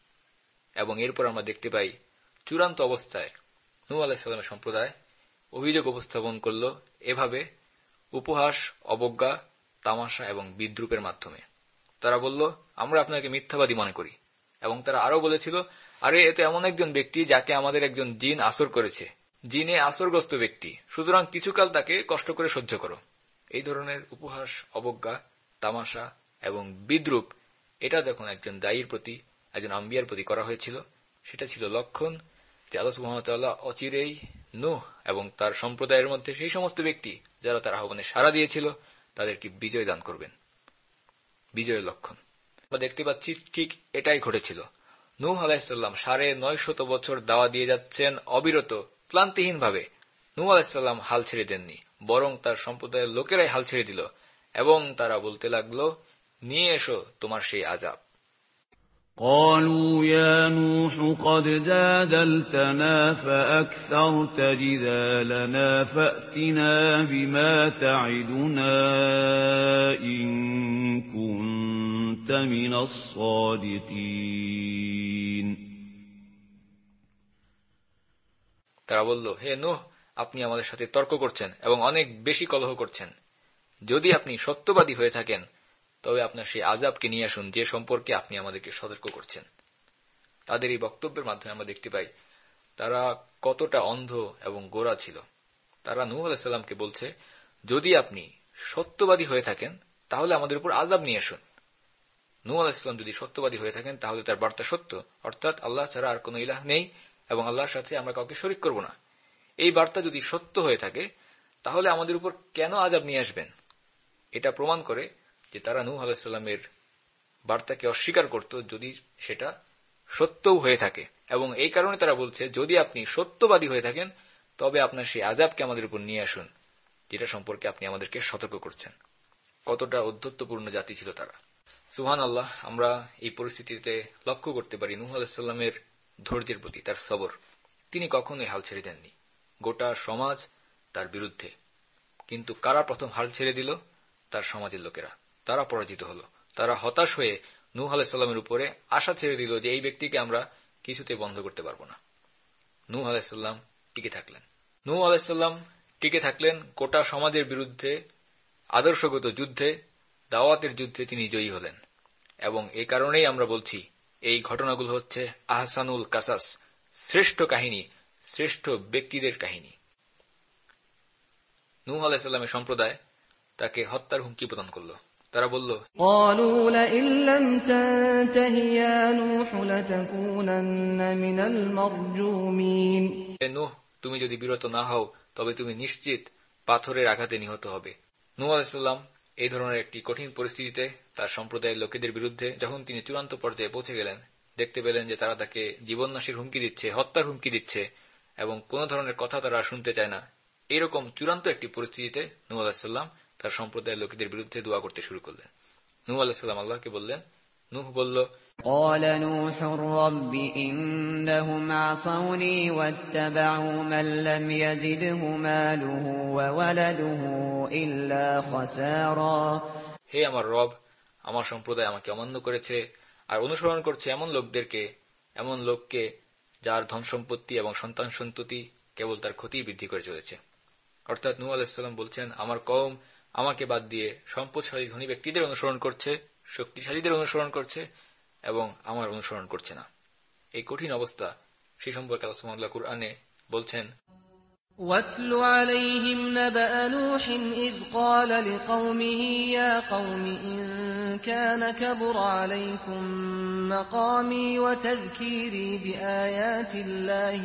এবং এরপর আমরা দেখতে পাই চূড়ান্ত অবস্থায় নূহ আলাইহিস সালামের সম্প্রদায় অভিযোগ উপস্থাপন করল এভাবে উপহাস, অবজ্ঞা, তামাশা এবং বিদ্রূপের মাধ্যমে। তারা বলল, আমরা আপনাকে মিথ্যাবাদী মনে করি। এবং তারা আরো বলেছিল, আরে এ তো এমন একজন ব্যক্তি যাকে আমাদের একজন জিন আসর করেছে, জিনে আসরগ্রস্ত ব্যক্তি, সুতরাং কিছুকাল তাকে কষ্ট করে সহ্য করো। এই ধরনের উপহাস, অবজ্ঞা, তামাশা এবং বিদ্রূপ এটা যখন একজন দায়ীর প্রতি, একজন আম্বিয়ার প্রতি করা হয়েছিল, সেটা ছিল লক্ষণ যে আল্লাহ সুবহানাহু ওয়া তাআলা অচিরেই নূহ এবং তার সম্প্রদায়ের মধ্যে সেই সমস্ত ব্যক্তি যারা তার আহ্বানে সাড়া দিয়েছিল তাদেরকে বিজয় দান করবেন। বিজয়ের লক্ষণ আমরা দেখতে পাচ্ছি ঠিক এটাই ঘটেছিল। নূহ আলাইহিস সালাম ৯৫০ বছর দাওয়া দিয়ে যাচ্ছেন অবিরত, ক্লান্তিহীনভাবে। নূহ আলাইহিস সালাম হাল ছেড়ে দেননি, বরং তার সম্প্রদায়ের লোকেরাই হাল ছেড়ে দিল এবং তারা বলতে লাগলো, নিয়ে এসো তোমার সেই আযাব। قالوا يا نوح قد جادلتنا فأكثرت جدالنا فأتنا بما تعدنا إن كنت من الصادقين। তারা বলল, হে নূহ, আপনি আমাদের সাথে তর্ক করছেন এবং অনেক বেশি কলহ করছেন। যদি আপনি সত্যবাদী হয়ে থাকেন তবে আপনার সেই আযাবকে নিয়ে আসুন যে সম্পর্কে আপনি আমাদেরকে সতর্ক করছেন। তাদের এই বক্তব্যের মাধ্যমে আমরা দেখতে পাই তারা কতটা অন্ধ এবং গোঁড়া ছিল। তারা নূহ আলাইহিস সালামকে বলছে, যদি আপনি সত্যবাদী হয়ে থাকেন তাহলে আমাদের উপর আযাব নিয়ে আসুন। নূহ আলাইহিস সালাম যদি সত্যবাদী হয়ে থাকেন তাহলে তার বার্তা সত্য, অর্থাৎ আল্লাহ ছাড়া আর কোন ইলাহ নেই এবং আল্লাহর সাথে আমরা কাউকে শরীক করব না। এই বার্তা যদি সত্য হয়ে থাকে তাহলে আমাদের উপর কেন আযাব নিয়ে আসবেন? এটা প্রমাণ করে যে তারা নূহ আলাইহিস সালামের বার্তাকে অস্বীকার করত যদি সেটা সত্যও হয়ে থাকে। এবং এই কারণে তারা বলছে, যদি আপনি সত্যবাদী হয়ে থাকেন তবে আপনার সেই আযাবকে আমাদের উপর নিয়ে আসুন যেটা সম্পর্কে আপনি আমাদেরকে সতর্ক করছেন। কতটা ঔদ্ধত্যপূর্ণ জাতি ছিল তারা। সুবহানাল্লাহ। আমরা এই পরিস্থিতিতে লক্ষ্য করতে পারি নূহ আলাইহিস সালামের ধৈর্যের প্রতি, তার সবর। তিনি কখনোই হাল ছেড়ে দেননি। গোটা সমাজ তার বিরুদ্ধে, কিন্তু কারা প্রথম হাল ছেড়ে দিল? তার সমাজের লোকেরা। তারা পরাজিত হল। তারা হতাশ হয়ে নূহ আলাইহিস সালামের উপরে আশা ছেড়ে দিল যে এই ব্যক্তিকে আমরা কিছুতে বন্ধ করতে পারব না। নূহ আলাইহিস সালাম টিকে থাকলেন। নূহ আলাইহিস সালাম টিকে থাকলেন গোটা সমাজের বিরুদ্ধে। আদর্শগত যুদ্ধে, দাওয়াতের যুদ্ধে তিনি জয়ী হলেন। এবং এই কারণেই আমরা বলছি এই ঘটনাগুলো হচ্ছে আহসানুল কাসাস, শ্রেষ্ঠ কাহিনী, শ্রেষ্ঠ ব্যক্তিদের কাহিনী। নূহ আলাইহিস সালামের সম্প্রদায় তাকে হত্যার হুমকি প্রদান করল। তারা বলল, قالوا لئن لم تنته يا نوح لتكونن من المرجومين। নূহ, তুমি যদি বিরত না হও তবে তুমি নিশ্চিত পাথরের আঘাতে নিহত হবে। নূহ আলাইহিস সালাম এই ধরনের একটি কঠিন পরিস্থিতিতে তার সম্প্রদায়ের লোকেদের বিরুদ্ধে যখন তিনি চূড়ান্ত পর্যায়ে পৌঁছে গেলেন, দেখতে পেলেন যে তারা তাকে জীবননাশের হুমকি দিচ্ছে, হত্যার হুমকি দিচ্ছে এবং কোন ধরনের কথা তারা শুনতে চায় না। এরকম চূড়ান্ত একটি পরিস্থিতিতে নূহ আলাইহিস সালাম তার সম্প্রদায়ের লোকেদের বিরুদ্ধে দোয়া করতে শুরু করলেন। নূহ আলাইহিস সালাম আল্লাহকে বললেন। নূহ বলল, قال نوح رب إنهم عصوني واتبعوا من لم يزده ماله وولده إلا خسارا। হে আমার রব, আমার সম্প্রদায় আমাকে অমান্য করেছে আর অনুসরণ করছে এমন লোককে যার ধন সম্পত্তি এবং সন্তান সন্ততি কেবল তার ক্ষতি বৃদ্ধি করে চলেছে। অর্থাৎ নূহ আলাইহিস সালাম বলছেন, আমার কওম আমাকে বাদ দিয়ে সম্পদশালী ধনী ব্যক্তিদের অনুসরণ করছে, শক্তিশালীদের অনুসরণ করছে এবং আমার অনুসরণ করছে না। এই কঠিন অবস্থা, সেই সম্পর্কে আল্লাহ সুবহানাহু ওয়া তাআলা কুরআনে বলছেন, وَاتْلُ عَلَيْهِمْ نَبَأَ نُوحٍ إِذْ قَالَ لِقَوْمِهِ يَا قَوْمِ إِن كَانَ كَبُرَ عَلَيْكُم مَّقَامِي وَتَذْكِيرِي بِآيَاتِ اللَّهِ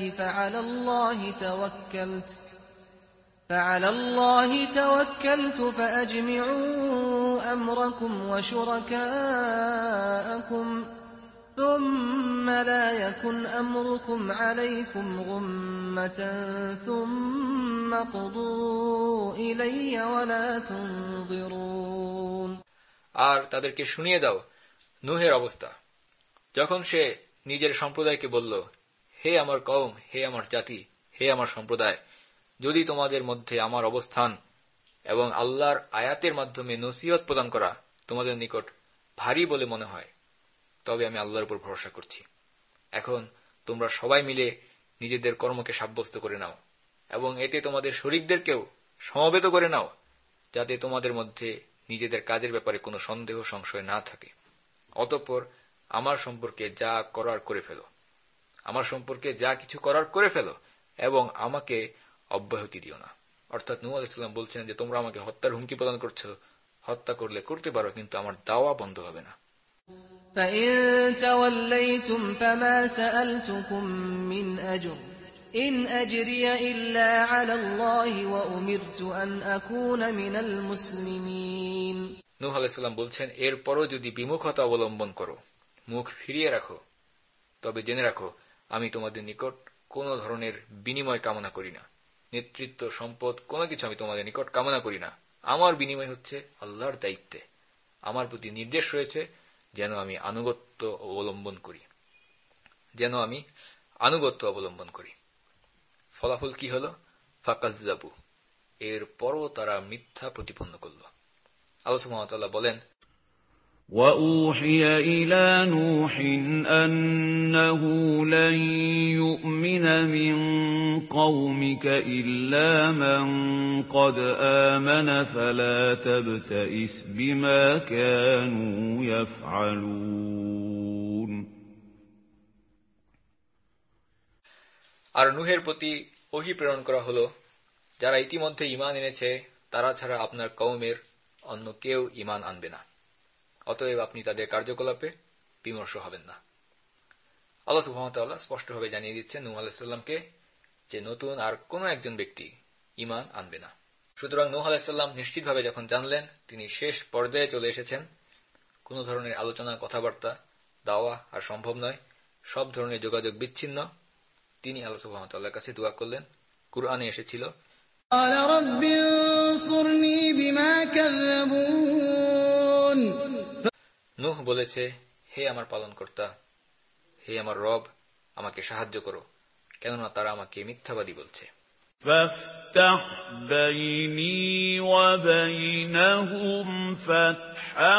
فَعَلَى اللَّهِ تَوَكَّلْتُ فَأَجْمِعُوا أَمْرَكُمْ وَشُرَكَاءَكُمْ ثُمَّ لَا يَكُنْ أَمْرُكُمْ عَلَيْكُمْ غُمَّةً ثُمَّ اقْضُوا إِلَيَّ وَلَا تُنظِرُونِ। আর তাদেরকে শুনিয়ে দাও নূহের অবস্থা, যখন সে নিজের সম্প্রদায়কে বলল, হে আমার কওম, হে আমার জাতি, হে আমার সম্প্রদায়, যদি তোমাদের মধ্যে আমার অবস্থান এবং আল্লাহর আয়াতের মাধ্যমে নসিহত প্রদান করা তোমাদের নিকট ভারী বলে মনে হয়, তবে আমি আল্লাহর উপর ভরসা করছি। এখন তোমরা সবাই মিলে নিজেদের কর্মকে সাব্যস্ত করে নাও এবং এতে তোমাদের শরীকদেরকেও সমবেত করে নাও, যাতে তোমাদের মধ্যে নিজেদের কাজের ব্যাপারে কোনো সন্দেহ সংশয় না থাকে। অতঃপর আমার সম্পর্কে যা করার করে ফেলো এবং আমাকে অব্যাহতি দিও না। অর্থাৎ নূহ আলাইহিস সালাম বলছেন যে তোমরা আমাকে হত্যার হুমকি প্রদান করছো, হত্যা করলে করতে পারো, কিন্তু আমার দাওয়া বন্ধ হবে না। فَإِن تَوَلَّيْتُمْ فَمَا سَأَلْتُكُم مِّنْ أَجْرٍ إِنْ أَجْرِيَ إِلَّا عَلَى اللَّهِ وَأُمِرْتُ أَنْ أَكُونَ مِنَ الْمُسْلِمِينَ। নূহ আলাইহিস সালাম বলছেন, এরপরও যদি বিমুখতা অবলম্বন করো, মুখ ফিরিয়ে রাখো, তবে জেনে রাখো আমি তোমাদের নিকট কোন ধরনের বিনিময় কামনা করি না, নেতৃত্ব, সম্পদ, কোনো কিছু আমি তোমাদের নিকট কামনা করি না। আমার বিনিময় হচ্ছে আল্লাহর দায়িত্বে। আমার প্রতি নির্দেশ রয়েছে যেন আমি আনুগত্য অবলম্বন করি। ফলাফল কি হল? ফাকাজ্জাবু, এরপরও তারা মিথ্যা প্রতিপন্ন করল। আল্লাহ সুবহানাহু ওয়া তাআলা বলেন, وَأُوحِيَ إِلَى نُوحٍ أَنَّهُ لَن يُؤْمِنَ مِن قَوْمِكَ إِلَّا مَن قَدْ آمَنَ فَلَا تَبْتَئِسْ بِمَا كَانُوا يَفْعَلُونَ। আর নূহের প্রতি ওহী প্রেরণ করা হল, যারা ইতিমধ্যে ঈমান এনেছে তারা ছাড়া আপনার কওমের অন্য কেউ ঈমান আনবে না, অতএব আপনি তাদের কার্যকলাপে বিমর্ষ হবেন না। আল্লাহ সুবহানাহু ওয়া তাআলা স্পষ্টভাবে জানিয়ে দিচ্ছেন নূহ আলাইহিস সালামকে যে নতুন আর কোন একজন ব্যক্তি ঈমান আনবে না। সুতরাং নূহ আলাইহিস সালাম নিশ্চিতভাবে যখন জানলেন তিনি শেষ পর্যায়ে চলে এসেছেন, কোন ধরনের আলোচনা, কথাবার্তা, দাওয়া আর সম্ভব নয়, সব ধরনের যোগাযোগ বিচ্ছিন্ন, তিনি আল্লাহ সুবহানাহু ওয়া তাআলার কাছে দোয়া করলেন। কুরআনে এসেছিল, قال رب انصرني بما كذبون। নূহ বলেছে, হে আমার পালনকর্তা, হে আমার রব, আমাকে সাহায্য করো, কেননা তারা আমাকে মিথ্যাবাদী বলছে। فافتح بيني وبينهم فتحا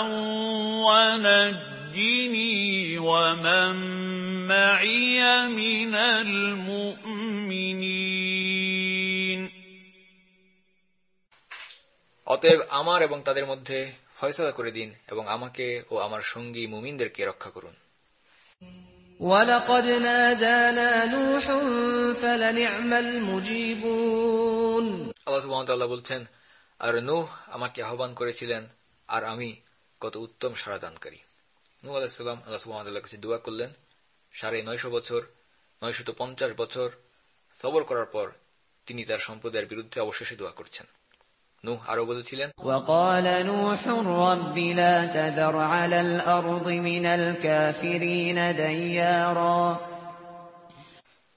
ونجني ومن معي من المؤمنين। অতএব আমার এবং তাদের মধ্যে ফয়সালা করে দিন এবং আমাকে ও আমার সঙ্গী মুমিনদেরকে রক্ষা করুন। وَلَقَدْ نَادَانَا نُوحٌ فَلَنِعْمَ الْمُجِيبُونَ। আল্লাহ সুবহানাহু ওয়া তাআলা বলছেন, আর নূহ আমাকে আহ্বান করেছিলেন আর আমি কত উত্তম সাড়াদানকারী। নূহ আলাইহিস সালাম আল্লাহ সুবহানাহু ওয়া তাআলার কাছে দোয়া করলেন। 950 বছর সবর করার পর তিনি তার সম্প্রদায়ের বিরুদ্ধে অবশেষে দোয়া করছেন। নূহ আরো বলেছিলেন, وَقَالَ نُوحٌ رَبِّ لَا تَذَرْ عَلَى الْأَرْضِ مِنَ الْكَافِرِينَ دَيَّارًا।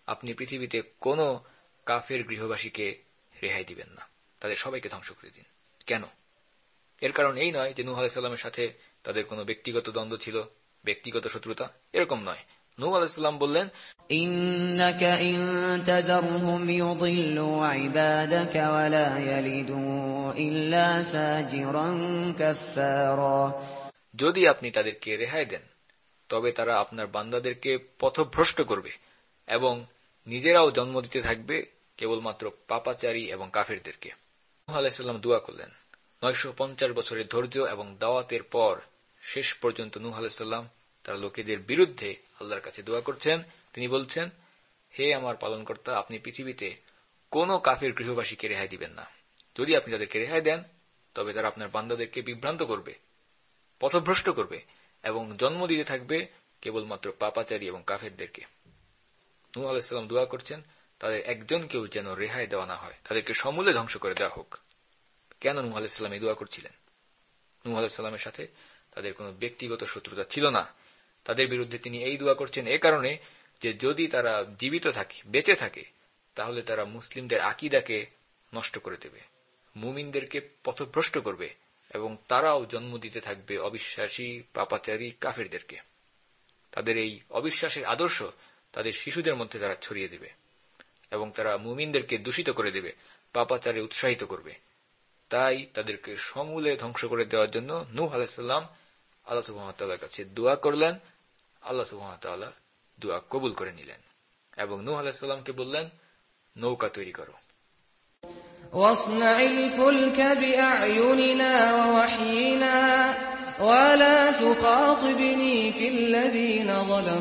আপনি পৃথিবীতে কোনো কাফের গৃহবাসীকে রেহাই দিবেন না, তাদের সবাইকে ধ্বংস করে দিন। কেন? এর কারণ এই নয় যে নূহ আলাইহিস সালামের সাথে তাদের কোনো ব্যক্তিগত দ্বন্দ্ব ছিল, ব্যক্তিগত শত্রুতা, এরকম নয়। নূহ আলাইহিস সালাম বললেন, ইন্নাকা ইন তাযারহুম ইউদিল্লু ইবাদাকা ওয়া লা ইয়ালিদু ইল্লা ফাজিরান কাফফারা, যদি আপনি তাদেরকে রেহাই দেন তবে তারা আপনার বান্দাদেরকে পথভ্রষ্ট করবে এবং নিজেরাও জন্ম দিতে থাকবে কেবলমাত্র পাপাচারী এবং কাফেরদেরকে। নূহ আলাইহিস সালাম দোয়া করলেন। 950 বছরের ধৈর্য এবং দাওয়াতের পর শেষ পর্যন্ত নূহ আলাইহিস সালাম তার লোকেদের বিরুদ্ধে আল্লাহর কাছে দোয়া করছেন। তিনি বলছেন, হে আমার পালনকর্তা, আপনি পৃথিবীতে কোনো কাফের গৃহবাসীকে রেহাই দিবেন না। যদি আপনি তাদেরকে রেহাই দেন তবে তারা আপনার বান্দাদেরকে বিভ্রান্ত করবে, পথভ্রষ্ট করবে এবং জন্ম দিতে থাকবে কেবলমাত্র পাপাচারী এবং কাফেরদেরকে। নূহ আলাইহিস সালাম দোয়া করছেন তাদের একজনকেও যেন রেহাই দেওয়া না হয়, তাদেরকে সমূলে ধ্বংস করে দেওয়া হোক। কেন নূহ আলাইহিস সালাম এই দোয়া করছিলেন? নূহ আলাইহিস সালামের সাথে তাদের কোনো ব্যক্তিগত শত্রুতা ছিল না। তাদের বিরুদ্ধে তিনি এই দোয়া করছেন এ কারণে যে যদি তারা জীবিত থাকে, বেঁচে থাকে, তাহলে তারা মুসলিমদের আকীদাকে নষ্ট করে দেবে, মুমিনদেরকে পথভ্রষ্ট করবে এবং তারাও জন্ম দিতে থাকবে অবিশ্বাসী, পাপাচারী, কাফেরদেরকে। তাদের এই অবিশ্বাসের আদর্শ তাদের শিশুদের মধ্যে তারা ছড়িয়ে দেবে এবং তারা মুমিনদেরকে দূষিত করে দেবে, পাপাচারে উৎসাহিত করবে। তাই তাদেরকে সমূলে ধ্বংস করে দেওয়ার জন্য নূহ আলাইহিস সালাম আল্লাহ সুবহানাহু ওয়া তাআলার কাছে দোয়া করলেন। আল্লাহ সুবহানাহু ওয়া তাআলা দোয়া কবুল করে নিলেন এবং নূহ আলাইহিস সালামকে বললেন, নৌকা তৈরি করো। واصنع الفلك بأعيننا ووحينا ولا تخاطبني في الذين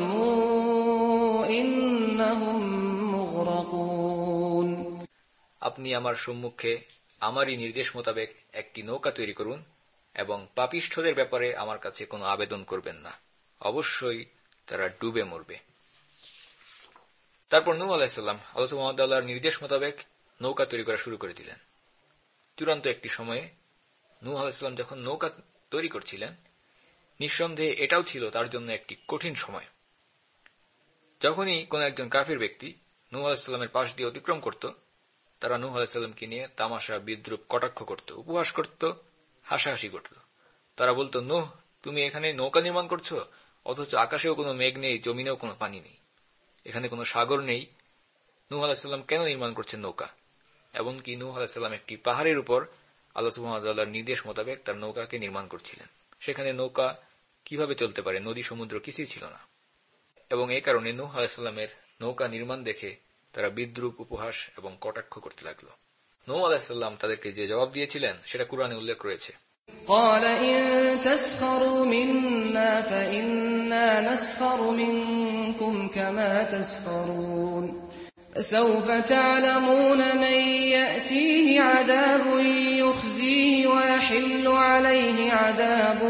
ظلموا إنهم مغرقون। আপনি আমার সম্মুখে আমারই নির্দেশ মোতাবেক একটি নৌকা তৈরি করুন এবং পাপিষ্ঠদের ব্যাপারে আমার কাছে কোনো আবেদন করবেন না, অবশ্যই তারা ডুবে মরবে। তারপর নূহ আলাইহিস সালাম আল্লাহ সুবহানাহু ওয়া তাআলার নির্দেশ মোতাবেক নৌকা তৈরি করা শুরু করে দিলেন। চূড়ান্ত একটি সময়ে নূহ আলাইহিস সালাম যখন নৌকা তৈরি করছিলেন, নিঃসন্দেহে এটাও ছিল তার জন্য একটি কঠিন সময়। যখনই কোন একজন কাফির ব্যক্তি নূহ আলাইহিস সালামের পাশ দিয়ে অতিক্রম করত, তারা নূহ আলাইহিস সালামকে নিয়ে তামাশা, বিদ্রূপ, কটাক্ষ করত, উপহাস করত, হাসাহাসি করত। তারা বলতো, নূহ, তুমি এখানে নৌকা নির্মাণ করছো, অথচ আকাশেও কোনো মেঘ নেই, জমিনেও কোনো পানি নেই, এখানে কোনো সাগর নেই, নূহ আলাইহিস সালাম কেন নির্মাণ করছেন নৌকা? এমনকি নূহ আলাইহিস সালাম একটি পাহাড়ের উপর আল্লাহ সুবহানাহু ওয়া তাআলার নির্দেশ মোতাবেক তার নৌকাকে নির্মাণ করছিলেন। সেখানে নৌকা কিভাবে চলতে পারে? নদী, সমুদ্র কিছুই ছিল না। এবং এই কারণে নূহ আলাইহিস সালামের নৌকা নির্মাণ দেখে তারা বিদ্রূপ, উপহাস এবং কটাক্ষ করতে লাগলো। নূহ আলাইহিস সালাম তাদেরকে যে জবাব দিয়েছিলেন সেটা কুরআনে উল্লেখ রয়েছে। قال إن تسخروا منا فإنا نسخر منكم كما تسخرون سوف تعلمون من يأتيه عذاب يخزيه ويحل عليه عذاب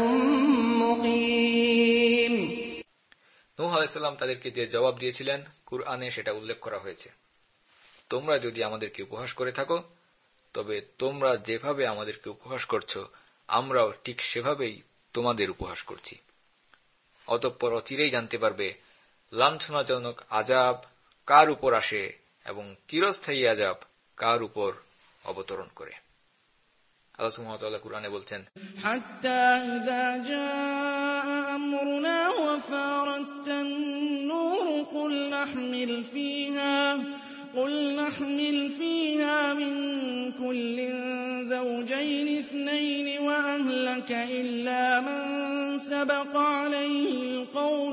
مقيم। নূহ আলাইহিস সালাম তাদেরকে যে জবাব দিয়েছিলেন কুরআনে সেটা উল্লেখ করা হয়েছে। তোমরা যদি আমাদেরকে উপহাস করে থাকো, তবে তোমরা যেভাবে আমাদেরকে উপহাস করছো আমরাও ঠিক সেভাবেই তোমাদের উপহাস করছি। অতঃপর অচিরেই জানতে পারবে লাঞ্ছনাজনক আযাব কার উপর আসে এবং চিরস্থায়ী আযাব কার উপর অবতরণ করে। আল্লাহ সুবহানাহু ওয়া তাআলা কুরআনে বলছেন, حتى إذا جاء أمرنا وفارت النور قل نحمل فيها من كل زوجين اثنين وأهلك إلا من سبق عليه القول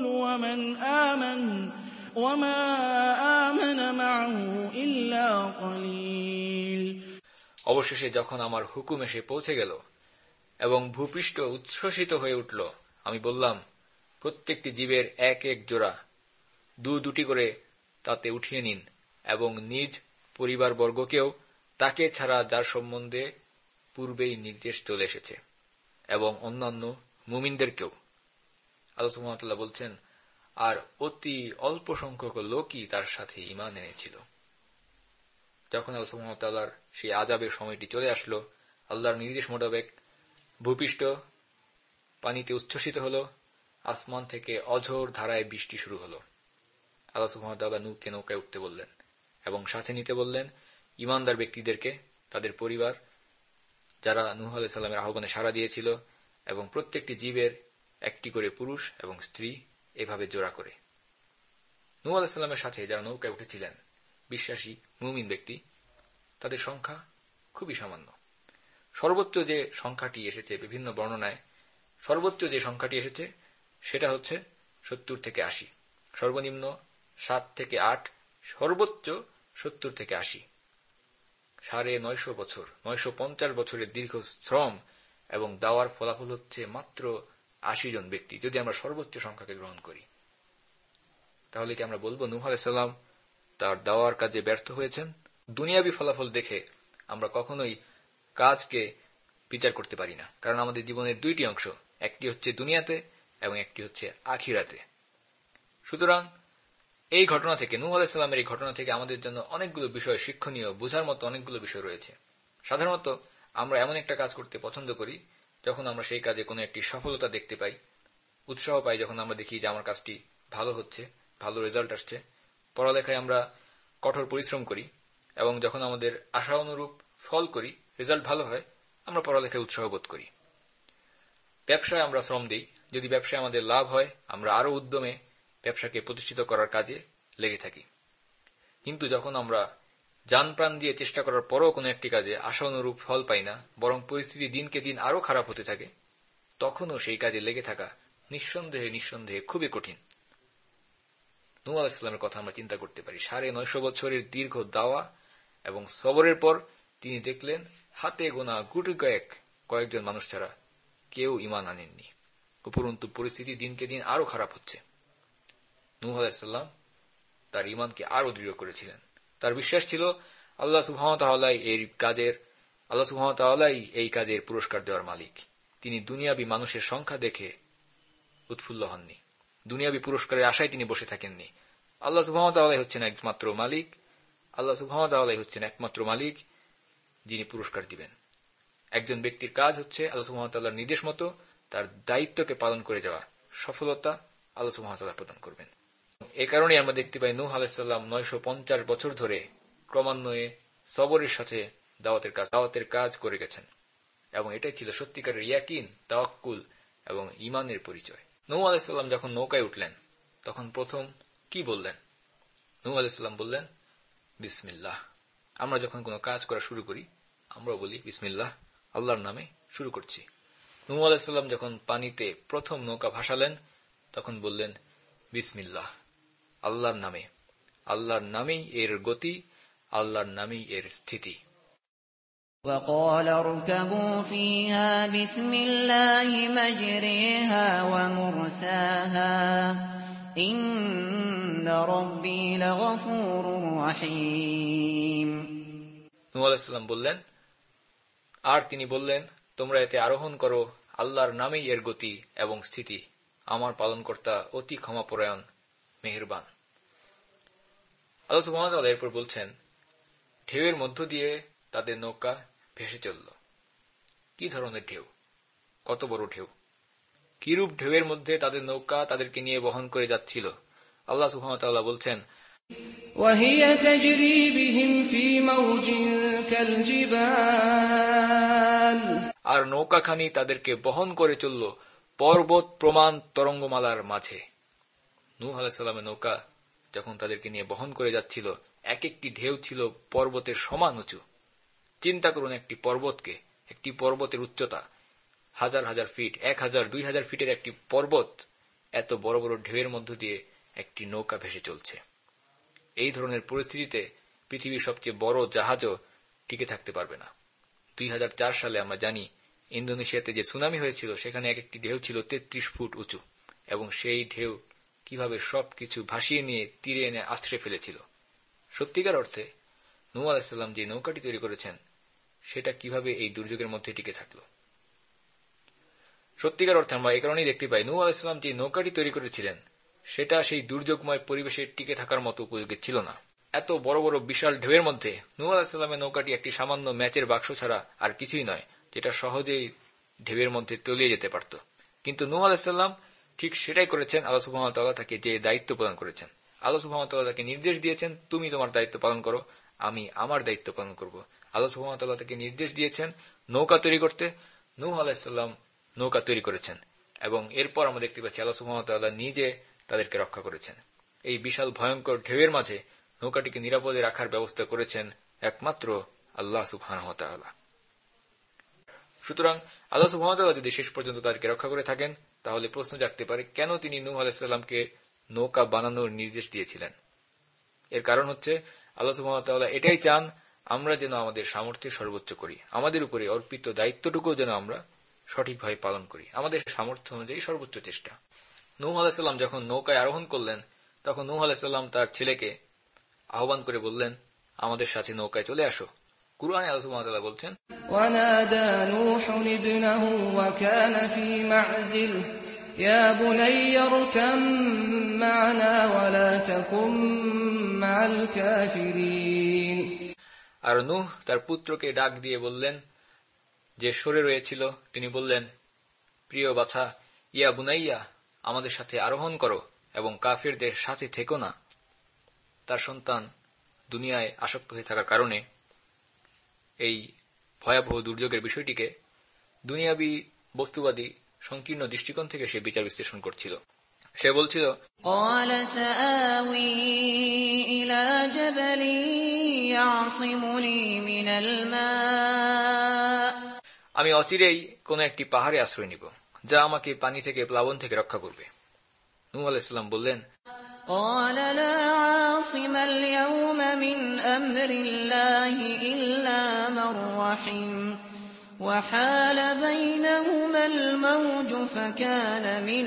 وما آمن معه إلا قليل। অবশেষে যখন আমার হুকুম এসে পৌঁছে গেল এবং ভূপৃষ্ঠ উচ্ছ্বসিত হয়ে উঠল, আমি বললাম, প্রত্যেকটি জীবের এক এক জোড়া দুটি করে তাতে উঠিয়ে নিন এবং নিজ পরিবারবর্গকেও তাকে ছাড়া যার সম্বন্ধে পূর্বেই নির্দেশ চলে এসেছে এবং অন্যান্য মুমিনদেরকেও। আল্লাহ সুবহানাহু ওয়া তাআলা বলছেন, আর অতি অল্প সংখ্যক লোকই তার সাথে ঈমান এনেছিল। যখন আল্লাহ সুবহানাহু ওয়া তাআলার সেই আযাবের সময়টি চলে আসলো, আল্লাহর নির্দেশ মোতাবেক ভূপৃষ্ঠ পানিতে উচ্ছ্বসিত হল, আসমান থেকে অঝোর ধারায় বৃষ্টি শুরু হল আল্লাহ সুবহানাহু ওয়া তাআলা নূহকে নৌকায় উঠতে বললেন এবং সাথে নিতে বললেন ঈমানদার ব্যক্তিদেরকে, তাদের পরিবার, যারা নূহ আলাইহিস সালামের আহ্বানে সাড়া দিয়েছিল, এবং প্রত্যেকটি জীবের একটি করে পুরুষ এবং স্ত্রী, এভাবে জোড়া করে। নূহ আলাইহিস সালামের সাথে যারা নৌকায় উঠেছিলেন, বিশ্বাসী মুমিন ব্যক্তি, তাদের সংখ্যা খুবই সামান্য। সর্বোচ্চ যে সংখ্যাটি এসেছে বিভিন্ন বর্ণনায়, সর্বোচ্চ যে সংখ্যাটি এসেছে সেটা হচ্ছে 70 থেকে 80, সর্বনিম্ন 7 থেকে 8, সর্বোচ্চ 70 থেকে 80। 950 বছর, 950 বছরের দীর্ঘ শ্রম এবং দাওয়ার ফলাফল হচ্ছে মাত্র 80 জন ব্যক্তি। যদি আমরা সর্বোচ্চ সংখ্যাকে গ্রহণ করি, তাহলে কি আমরা বলবো নূহ আলাইহিস সালাম তার দাওয়ার কাজে ব্যর্থ হয়েছেন? দুনিয়াবী ফলাফল দেখে আমরা কখনোই কাজকে বিচার করতে পারি না, কারণ আমাদের জীবনের দুইটি অংশ, একটি হচ্ছে দুনিয়াতে এবং একটি হচ্ছে আখিরাতে। সুতরাং এই ঘটনা থেকে, নূহ আলাইহিস সালামের এই ঘটনা থেকে আমাদের জন্য অনেকগুলো বিষয় শিক্ষণীয়, বোঝার মতো অনেকগুলো বিষয় রয়েছে। সাধারণত আমরা এমন একটা কাজ করতে পছন্দ করি যখন আমরা সেই কাজে কোনো একটি সফলতা দেখতে পাই, উৎসাহ পাই, যখন আমরা দেখি যে আমার কাজটি ভালো হচ্ছে, ভালো রেজাল্ট আসছে। পড়ালেখায় আমরা কঠোর পরিশ্রম করি এবং যখন আমাদের আশা অনুরূপ ফল করি, রেজাল্ট ভালো হয়, আমরা পড়ালেখায় উৎসাহ বোধ করি। ব্যবসায় আমরা শ্রম দিই, যদি ব্যবসায় আমাদের লাভ হয়, আমরা আরো উদ্যমে ব্যবসাকে প্রতিষ্ঠিত করার কাজে লেগে থাকি। কিন্তু যখন আমরা জান প্রাণ দিয়ে চেষ্টা করার পরও কোনো একটি কাজে আশা অনুরূপ ফল পাই না, বরং পরিস্থিতি দিনকে দিন আরো খারাপ হতে থাকে, তখনও সেই কাজে লেগে থাকা নিঃসন্দেহে খুবই কঠিন। নূহ আলাইহিস সালামের কথা আমরা চিন্তা করতে পারি। 950 বছরের দীর্ঘ দাওয়া এবং সবরের পর তিনি দেখলেন হাতে গোনা গুটি কয়েকজন মানুষ ছাড়া কেউ ঈমান আনেননি, উপরন্তু পরিস্থিতি দিনকে দিন আরো খারাপ হচ্ছে। নূহ আলাইহিস সালাম তার ঈমানকে আরো দৃঢ় করেছিলেন। তার বিশ্বাস ছিল আল্লাহ সুবহানাহু ওয়া তাআলাই এই কাজের পুরস্কার দেওয়ার মালিক। তিনি দুনিয়াবী মানুষের সংখ্যা দেখে উৎফুল্ল হননি, দুনিয়াবী পুরস্কারের আশায় তিনি বসে থাকেননি। আল্লাহ সুবহানাহু ওয়া তাআলাই হচ্ছেন একমাত্র মালিক, আল্লাহ সুবহানাহু ওয়া তাআলাই হচ্ছেন একমাত্র মালিক যিনি পুরস্কার দিবেন। একজন ব্যক্তির কাজ হচ্ছে আল্লাহ সুবহানাহু ওয়া তাআলার নির্দেশ মতো তার দায়িত্বকে পালন করে যাওয়া, সফলতা আল্লাহ সুবহানাহু ওয়া তাআলা প্রদান করবেন। এই কারণে আমরা দেখতে পাই নূহ আলাইহিস সালাম 950 বছর ধরে ক্রমান্বয়ে সবরের সাথে দাওয়াতের কাজ করে গেছেন, এবং এটাই ছিল সত্যিকারের ইয়াকিন, তাওয়াক্কুল এবং ঈমানের পরিচয়। নূহ আলাইহিস সালাম যখন নৌকায় উঠলেন, তখন প্রথম কি বললেন? নূহ আলাইহিস সালাম বললেন বিসমিল্লাহ। আমরা যখন কোনো কাজ করা শুরু করি, আমরা বলি বিসমিল্লাহ, আল্লাহর নামে শুরু করছি। নূহ আলাইহিস সালাম যখন পানিতে প্রথম নৌকা ভাসালেন, তখন বললেন বিসমিল্লাহ, আল্লাহর নামে। আল্লাহর নামেই এর গতি, আল্লাহর নামেই এর স্থিতি। وقال اركبوا فيها بسم الله مجريها ومرساها إن ربي لغفور رحيم। নূহ আলাইহিস সালাম বললেন, আর তিনি বললেন, তোমরা এতে আরোহণ করো, আল্লাহর নামেই এর গতি এবং স্থিতি, আমার পালনকর্তা অতি ক্ষমাপরায়ণ, মেহেরবান। আল্লাহ সুবহানাহু ওয়া তাআলা এরপর বলছেন, ঢেউয়ের মধ্য দিয়ে তাদের নৌকা ভেসে চলল। কি ধরনের ঢেউ, কত বড় ঢেউ, কিরূপ ঢেউয়ের মধ্যে তাদের নৌকা তাদেরকে নিয়ে বহন করে যাচ্ছিল। আল্লাহ সুবহানাহু ওয়া তাআলা বলছেন, وهي تجري بهم في موج كالجبال। আর নৌকাখানি তাদেরকে বহন করে চলল পর্বত প্রমাণ তরঙ্গমালার মাঝে। নূহ আলাইহিস সালামের নৌকা যখন তাদেরকে নিয়ে বহন করে যাচ্ছিল, এক একটি ঢেউ ছিল পর্বতের সমান উঁচু। চিন্তা করুন, একটি পর্বতের উচ্চতা 1000 ফিট, 1000, 2000 ফিটের একটি পর্বত, এত বড় বড় ঢেউয়ের মধ্য দিয়ে একটি নৌকা ভেসে চলছে। এই ধরনের পরিস্থিতিতে পৃথিবীর সবচেয়ে বড় জাহাজও টিকে থাকতে পারবে না। 2004 সালে আমরা জানি ইন্দোনেশিয়াতে যে সুনামি হয়েছিল, সেখানে এক একটি ঢেউ ছিল 33 ফুট উঁচু, এবং সেই ঢেউ কিভাবে সবকিছু ভাসিয়ে নিয়ে তীরে এনে আছড়ে ফেলেছিল। সত্যিকার অর্থে নূহ আলাইহিস সালাম যে নৌকাটি তৈরি করেছেন, সেটা কিভাবে এই দুর্যোগের মধ্যে টিকে থাকলো। সত্যিকার অর্থে আমরা এই কারণেই দেখতে পাই, নূহ আলাইহিস সালাম যে নৌকাটি তৈরি করেছিলেন, সেটা সেই দুর্যোগময় পরিবেশে টিকে থাকার মতো উপযোগী ছিল না। এত বড় বড় বিশাল ঢেউয়ের মধ্যে নূহ আলাইহিস সালামের নৌকাটি একটি সামান্য ম্যাচের বাক্স ছাড়া আর কিছুই নয়, যেটা সহজেই ঢেউয়ের মধ্যে তলিয়ে যেতে পারত। কিন্তু নূহ আলাইহিস সালাম ঠিক সেটাই করেছেন। আল্লাহ সুবহানাহু ওয়া তাআলা তাকে যে দায়িত্ব প্রদান করেছেন, আল্লাহ সুবহানাহু ওয়া তাআলা তাকে নির্দেশ দিয়েছেন, তুমি তোমার দায়িত্ব পালন করো, আমি আমার দায়িত্ব পালন করব। আল্লাহ সুবহানাহু ওয়া তাআলা তাকে নির্দেশ দিয়েছেন নৌকা তৈরি করতে। নূহ আলাইহিস সালাম নৌকা তৈরি করেছেন এবং এরপর আমরা দেখতে পাচ্ছি আল্লাহ সুবহানাহু ওয়া তাআলা নিজে তাদেরকে রক্ষা করেছেন। এই বিশাল ভয়ঙ্কর ঢেউয়ের মাঝে নৌকাটিকে নিরাপদে রাখার ব্যবস্থা করেছেন একমাত্র আল্লাহ সুবহানাহু ওয়া তাআলা। সুতরাং আল্লাহ সুবহানাহু ওয়া তাআলা যদি শেষ পর্যন্ত তাদেরকে রক্ষা করে থাকেন, তাহলে প্রশ্ন জাগতে পারে কেন তিনি নূহ আলাইহিস সালামকে নৌকা বানানোর নির্দেশ দিয়েছিলেন। এর কারণ হচ্ছে আল্লাহ সুবহানাহু ওয়া তাআলা এটাই চান আমরা যেন আমাদের সামর্থ্যের সর্বোচ্চ করি, আমাদের উপরে অর্পিত দায়িত্বটুকু যেন আমরা সঠিকভাবে পালন করি, আমাদের সামর্থ্য অনুযায়ী সর্বোচ্চ চেষ্টা। নূহ আলাইহিস সালাম যখন নৌকায় আরোহণ করলেন, তখন নূহ আলাইহিস সালাম তার ছেলেকে আহ্বান করে বললেন, আমাদের সাথে নৌকায় চলে আসো। কুরআনে আল্লাহ সুবহানাহু ওয়া তাআলা বলছেন, ونادى نوح ابنه وكان في معزل يا بني اركب معنا ولا تكن مع الكافرين। আর নূহ তার পুত্রকে ডাক দিয়ে বললেন, যে সরে রয়েছিল, তিনি বললেন, প্রিয় বাছা, ইয়া বুনাইয়া, আমাদের সাথে আরোহণ করো এবং কাফিরদের সাথে থেকো না। তার সন্তান দুনিয়ায় আসক্ত হয়ে থাকার কারণে এই ভয়াবহ দুর্যোগের বিষয়টিকে দুনিয়াবী বস্তুবাদী সংকীর্ণ দৃষ্টিকোণ থেকে সে বিচার বিশ্লেষণ করছিল। সে বলছিল, قال سآوي إلى جبل يعصمني من الماء আমি অচিরেই কোন একটি পাহাড়ে আশ্রয় নিব, যা আমাকে পানি থেকে, প্লাবন থেকে রক্ষা করবে। নূহ আলাইহিস সালাম বললেন, قال لا عاصم اليوم من أمر الله إلا من رحم وحال بينهما الموج فكان من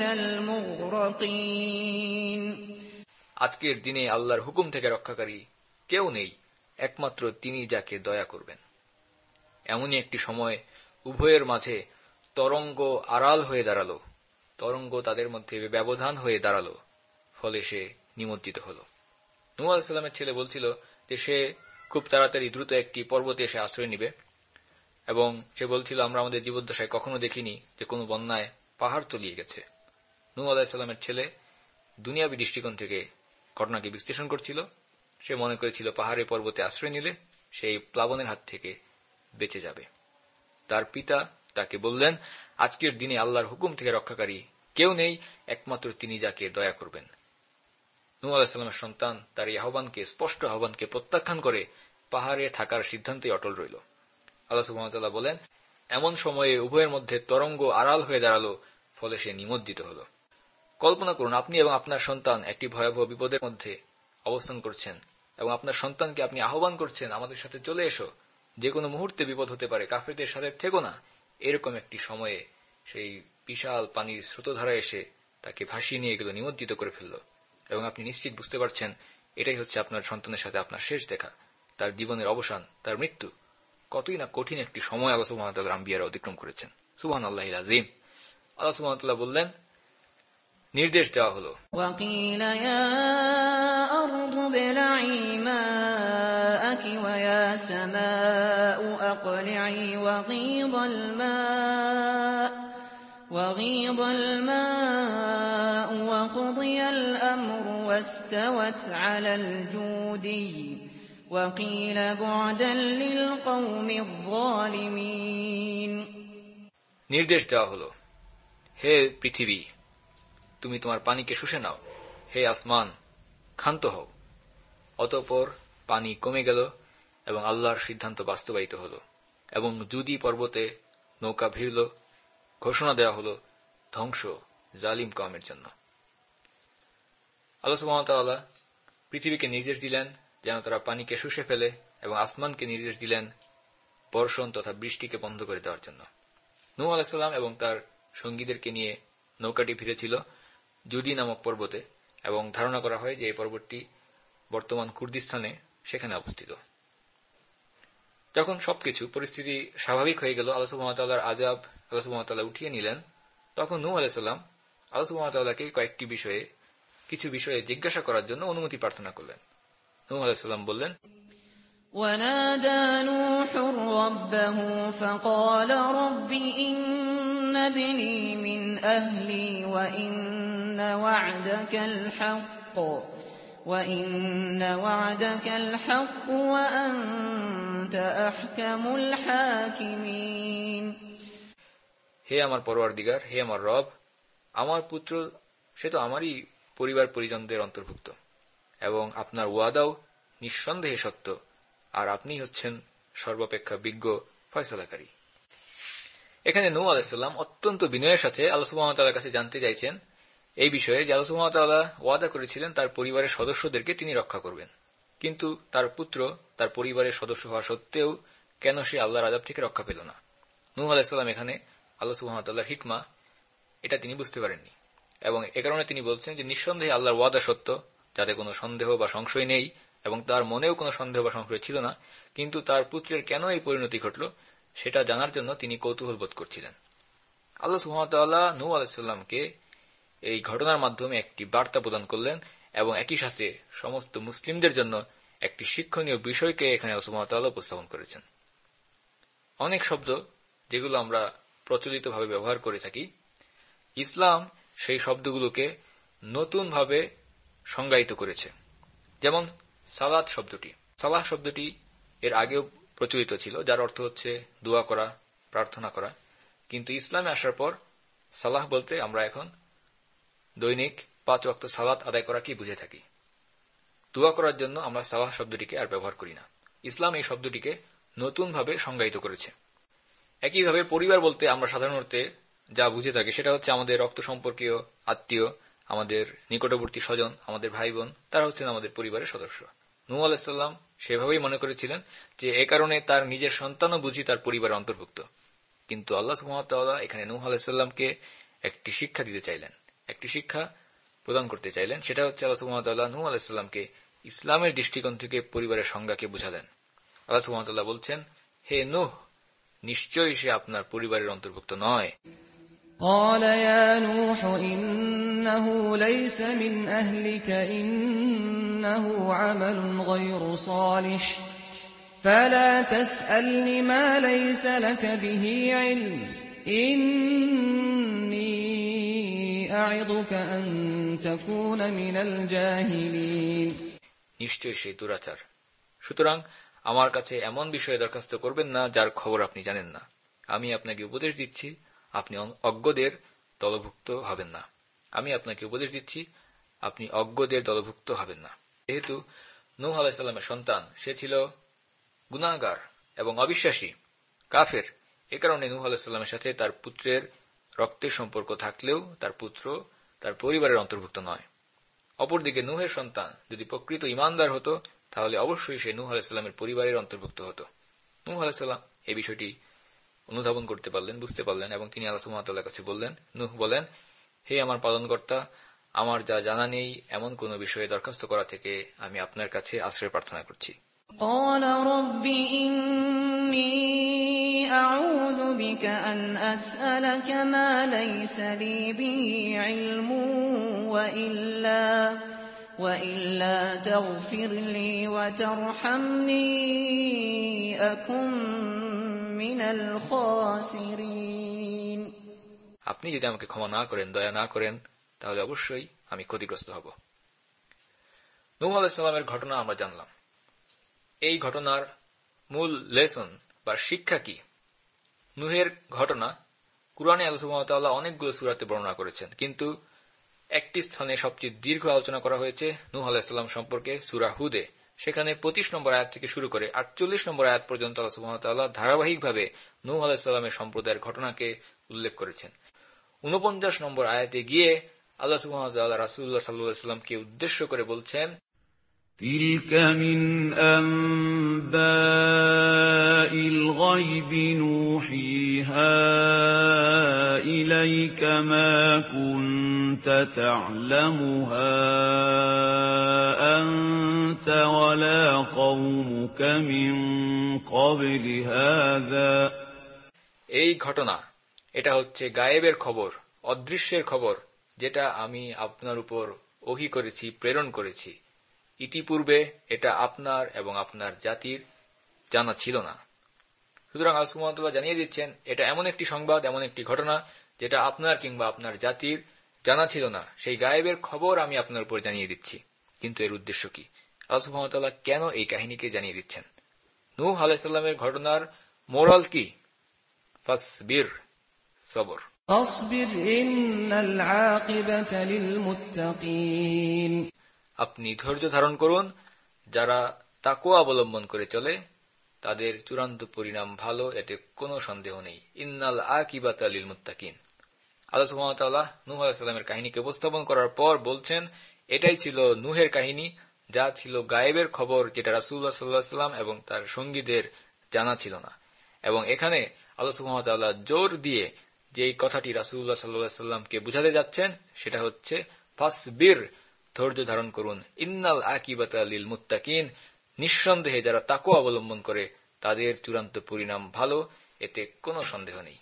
المغرقين। আজকের দিনে আল্লাহর হুকুম থেকে রক্ষাকারী কেউ নেই, একমাত্র তিনি যাকে দয়া করবেন। এমনই একটি সময় উভয়ের মাঝে তরঙ্গ আড়াল হয়ে দাঁড়ালো, তরঙ্গ তাদের মধ্যে ব্যবধান হয়ে দাঁড়ালো, ফলে সে নিমজ্জিত হল। নূহ আলাইহিস সালামের ছেলে বলছিল যে সে খুব তাড়াতাড়ি দ্রুত একটি পর্বতে এসে আশ্রয় নিবে এবং সে বলছিল, আমরা আমাদের জীবদ্দশায় কখনো দেখিনি যে কোনো বন্যায় পাহাড় তলিয়ে গেছে। নূহ আলাইহিস সালামের ছেলে দুনিয়াবী দৃষ্টিকোণ থেকে ঘটনাকে বিশ্লেষণ করছিল। সে মনে করেছিল পাহাড়ে পর্বতে আশ্রয় নিলে সেই প্লাবনের হাত থেকে বেঁচে যাবে। তার পিতা তাকে বললেন, আজকের দিনে আল্লাহর হুকুম থেকে রক্ষাকারী কেউ নেই, একমাত্র তিনি যাকে দয়া করবেন। নূহ আলাইহিস সালামের সন্তান তার এই আহ্বানকে, স্পষ্ট আহ্বানকে প্রত্যাখ্যান করে পাহাড়ে থাকার সিদ্ধান্তে অটল রইল। আল্লাহ সুবহানাহু ওয়া তাআলা বলেন, এমন সময়ে উভয়ের মধ্যে তরঙ্গ আড়াল হয়ে দাঁড়ালো, ফলে সে নিমজ্জিত হল। কল্পনা করুন, আপনি এবং আপনার সন্তান একটি ভয়াবহ বিপদের মধ্যে অবস্থান করছেন এবং আপনার সন্তানকে আপনি আহ্বান করছেন, আমাদের সাথে চলে এসো, যে কোনো মুহূর্তে বিপদ হতে পারে, কাফেরদের সাথে থেকো না। এরকম একটি সময়ে সেই বিশাল পানির স্রোতধারা এসে তাকে ভাসিয়ে নিয়ে গেল, নিমজ্জিত করে ফেলল এবং আপনি নিশ্চিত বুঝতে পারছেন এটাই হচ্ছে আপনার সন্তানের সাথে আপনার শেষ দেখা, তার জীবনের অবসান, তার মৃত্যু। কতই না কঠিন একটি সময় আল্লাহ সুবহানাহু ওয়া তাআলা আম্বিয়ারা অতিক্রম করেছেন। সুবহানাল্লাহিল আযীম। আল্লাহ সুবহানাহু ওয়া তাআলা বললেন, নির্দেশ দেওয়া হলো, وقيل يا أرض ابلعي ماءك ويا سماء أقلعي وغيض الماء وقضي الأمر واستوت على الجودي وقيل بعدا للقوم الظالمين। নির্দেশ দেওয়া হলো, হে পৃথিবী, তুমি তোমার পানিকে শুষে নাও, হে আসমান, ক্ষান্ত হও। অতঃপর পানি কমে গেল এবং আল্লাহর সিদ্ধান্ত বাস্তবায়িত হল এবং জুদি পর্বতে নৌকা ভিড়ল। ঘোষণা দেওয়া হল ধ্বংস জালিম কওমের জন্য। আল্লাহ সুবহানাহু ওয়া তাআলা পৃথিবীকে নির্দেশ দিলেন যেন তারা পানিকে শুষে ফেলে এবং আসমানকে নির্দেশ দিলেন বর্ষণ তথা বৃষ্টিকে বন্ধ করে দেওয়ার জন্য। নূহ আলাইহিস সালাম এবং তার সঙ্গীদেরকে নিয়ে নৌকাটি ফিরেছিল জুদি নামক পর্বতে এবং ধারণা করা হয় যে এই পর্বতটি বর্তমান কুর্দিস্তানে সেখানে অবস্থিত। যখন সবকিছু পরিস্থিতি স্বাভাবিক হয়ে গেল, আল্লাহ সুবহানাহু ওয়া তাআলার আযাব আল্লাহ সুবহানাহু ওয়া তাআলা উঠিয়ে নিলেন, তখন নূহ আলাইহিস সালাম আল্লাহ সুবহানাহু ওয়া তাআলাকে কিছু বিষয়ে জিজ্ঞাসা করার জন্য অনুমতি প্রার্থনা করলেন। নূহ আলাইহিস সালাম বললেন, ونادى نوح ربه فقال رب إن ابني من أهلي وإن وعدك الحق وإن وعدك الحق وأنت أحكم الحاكمين। হে আমার পরওয়ারদিগার, হে আমার রব, আমার পুত্র সে তো আমারই পরিবার পরিজনদের অন্তর্ভুক্ত এবং আপনার ওয়াদাও নিঃসন্দেহে সত্য, আর আপনি হচ্ছেন সর্বাপেক্ষা বিজ্ঞ ফয়সালাকারী। এখানে নূহ আলাইহিস সালাম অত্যন্ত বিনয়ের সাথে আল্লাহ সুবহানাহু ওয়া তাআলার কাছে জানতে চাইছেন এই বিষয়ে যে আল্লাহ সুবহানাহু ওয়া তাআলা ওয়াদা করেছিলেন তার পরিবারের সদস্যদেরকে তিনি রক্ষা করবেন, কিন্তু তার পুত্র তার পরিবারের সদস্য হওয়া সত্ত্বেও কেন সে আল্লাহর আযাব থেকে রক্ষা পেল না। নূহ আলাইহিস সালাম এখানে আল্লাহ সুবহানাহু ওয়া তাআলার হিকমা এটা তিনি বুঝতে পারেননি, এবং এ কারণে তিনি বলছেন যে নিঃসন্দেহে আল্লাহর ওয়াদা সত্য, যাতে কোনো সন্দেহ বা সংশয় নেই, এবং তার মনেও কোনো সন্দেহ বা সংশয় ছিল না, কিন্তু তার পুত্রের কেন এই পরিণতি ঘটল সেটা জানার জন্য তিনি কৌতূহল বোধ করছিলেন। আল্লাহ সুবহানাহু ওয়া তাআলা নূহ আলাইহিস সালামকে এই ঘটনার মাধ্যমে একটি বার্তা প্রদান করলেন এবং একই সাথে সমস্ত মুসলিমদের জন্য একটি শিক্ষণীয় বিষয়কে এখানে আল্লাহ সুবহানাহু ওয়া তাআলা উপস্থাপন করেছেন। অনেক শব্দ যেগুলো আমরা প্রচলিতভাবে ব্যবহার করে থাকি, ইসলাম সেই শব্দগুলোকে নতুনভাবে সংজ্ঞায়িত করেছে। যেমন সালাত শব্দটি, সালাহ শব্দটি এর আগেও প্রচলিত ছিল, যার অর্থ হচ্ছে দোয়া করা, প্রার্থনা করা, কিন্তু ইসলামে আসার পর সালাহ বলতে আমরা এখন দৈনিক 5 ওয়াক্ত সালাত আদায় করা কি বুঝে থাকি। দোয়া করার জন্য আমরা সালাহ শব্দটিকে আর ব্যবহার করি না। ইসলাম এই শব্দটিকে নতুনভাবে সংজ্ঞায়িত করেছে। একইভাবে পরিবার বলতে আমরা সাধারণত যা বুঝে থাকি সেটা হচ্ছে আমাদের রক্ত সম্পর্কীয় আত্মীয়, আমাদের নিকটবর্তী স্বজন, আমাদের ভাই বোন, তারা হচ্ছেন আমাদের পরিবারের সদস্য। নূহ আলাইহিস সালাম সেভাবেই মনে করেছিলেন যে এ কারণে তার নিজের সন্তানও বুঝি তার পরিবারের অন্তর্ভুক্ত। কিন্তু আল্লাহ সুবহানাহু ওয়া তাআলা এখানে নূহ আলাইহিস সালামকে একটি শিক্ষা দিতে চাইলেন, একটি শিক্ষা প্রদান করতে চাইলেন। সেটা হচ্ছে আল্লাহ সুবহানাহু ওয়া তাআলা নূহ আলাইহিস সালামকে ইসলামের দৃষ্টিকোণ থেকে পরিবারের সংজ্ঞাকে বুঝালেন। আল্লাহ সুবহানাহু ওয়া তাআলা বলছেন, হে নূহ, নিশ্চয়ই সে আপনার পরিবারের অন্তর্ভুক্ত নয়। قال يا نوح إنه ليس من أهلك إنه عمل غير صالح فلا تسألني ما ليس لك به علم إني أعظك أن تكون من الجاهلين। নিশ্চয়ই সে দুরাচার, সুতরাং আমার কাছে এমন বিষয়ে দরখাস্ত করবেন না যার খবর আপনি জানেন না। আমি আপনাকে উপদেশ দিচ্ছি, আপনি অজ্ঞদের দলভুক্ত হবেন না। আমি আপনাকে উপদেশ দিচ্ছি, আপনি অজ্ঞদের দলভুক্ত হবেন না। যেহেতু নূহ আলাইহিস সালামের সন্তান, সে ছিল গুনাহগার এবং অবিশ্বাসী, কাফের, এ কারণে নূহ আলাইহিস সালামের সাথে তার পুত্রের রক্তের সম্পর্ক থাকলেও তার পুত্র তার পরিবারের অন্তর্ভুক্ত নয়। অপরদিকে নূহের সন্তান যদি প্রকৃত ঈমানদার হতো তাহলে অবশ্যই সে নূহ আলাইহিস সালামের পরিবারের অন্তর্ভুক্ত হতো। নূহ আলাইহিস সালাম এই বিষয়টি অনুধাবন করতে পারলেন, বুঝতে পারলেন, এবং তিনি আল্লাহ সুবহানাহু ওয়া তাআলার কাছে বললেন, নূহ বলেন, হে আমার পালনকর্তা, আমার যা জানা নেই এমন কোন বিষয়ে দরখাস্ত করা থেকে আমি আপনার কাছে আশ্রয় প্রার্থনা করছি। قال رب إني أعوذ بك أن أسألك ما ليس لي به علم وإلا تغفر لي وترحمني أكن من الخاسرين। আপনি যদি আমাকে ক্ষমা না করেন, দয়া না করেন, তাহলে অবশ্যই আমি ক্ষতিগ্রস্ত হব। নূহ আলাইহিস সালামের ঘটনা আমরা জানলাম। এই ঘটনার মূল লেসন বা শিক্ষা কি? নূহের ঘটনা কুরআনে আল্লাহ সুবহানাহু ওয়া তাআলা অনেকগুলো সূরাতে বর্ণনা করেছেন, কিন্তু একটি স্থানে সবচেয়ে দীর্ঘ আলোচনা করা হয়েছে নূহ আলাইহিস সালাম সম্পর্কে সূরা হুদে। সেখানে 25 নম্বর আয়াত থেকে শুরু করে 48 নম্বর আয়াত পর্যন্ত আল্লাহ সুবহানাহু ওয়া তাআলা ধারাবাহিকভাবে নূহ আলাইহিস সালামের সম্প্রদায়ের ঘটনাকে উল্লেখ করেছেন। 49 নম্বর আয়াতে গিয়ে আল্লাহ সুবহানাহু ওয়া তাআলা রাসূলুল্লাহ সাল্লাল্লাহু আলাইহি ওয়াসাল্লামকে উদ্দেশ্য করে বলছেন, تِلْكَ مِنْ أَنْبَاءِ الْغَيْبِ نُوحِيهَا إِلَيْكَ مَا كُنْتَ تَعْلَمُهَا أَنْتَ وَلَا قَوْمُكَ مِنْ قَبْلِ هَذَا। এই ঘটনা, এটা হচ্ছে গায়েবের খবর, অদৃশ্যের খবর, যেটা আমি আপনার উপর ওহী করেছি, প্রেরণ করেছি। ইতিপূর্বে এটা আপনার এবং আপনার জাতির জানা ছিল না। সুতরাং আল্লাহ সুবহানাহু ওয়া তাআলা জানিয়ে দিচ্ছেন, এটা এমন একটি সংবাদ, এমন একটি ঘটনা যেটা আপনার কিংবা আপনার জাতির জানা ছিল না। সেই গায়েবের খবর আমি আপনার উপর জানিয়ে দিচ্ছি। কিন্তু এর উদ্দেশ্য কি? আল্লাহ সুবহানাহু ওয়া তাআলা কেন এই কাহিনীকে জানিয়ে দিচ্ছেন? নূহ আলাইহিস সালামের ঘটনার মোরাল কি? ফাসবির, সবর। আপনি ধৈর্য ধারণ করুন। যারা তাকওয়া অবলম্বন করে চলে তাদের চূড়ান্ত পরিণাম ভালো, এতে কোনো সন্দেহ নেই। ইন্নাল আকিবাতা লিল মুত্তাকিন। আল্লাহ সুবহানাহু ওয়া তাআলা নূহ আলাইহিস সালামের কাহিনীকে উপস্থাপন করার পর বলছেন, এটাই ছিল নূহের কাহিনী, যা ছিল গায়েবের খবর, যেটা রাসূলুল্লাহ সাল্লাল্লাহু আলাইহি ওয়াসাল্লাম এবং তার সঙ্গীদের জানা ছিল না। এবং এখানে আল্লাহ সুবহানাহু ওয়া তাআলা জোর দিয়ে যেই কথাটি রাসূলুল্লাহ সাল্লাল্লাহু আলাইহি ওয়াসাল্লামকে বুঝাতে যাচ্ছেন সেটা হচ্ছে ফাসবির, ধৈর্য ধারণ করুন। ইন্নাল আকিবাতা লিল মুত্তাকিন, নিঃসন্দেহে যারা তাকওয়া অবলম্বন করে তাদের চূড়ান্ত পরিণাম ভালো, এতে কোনো সন্দেহ নেই।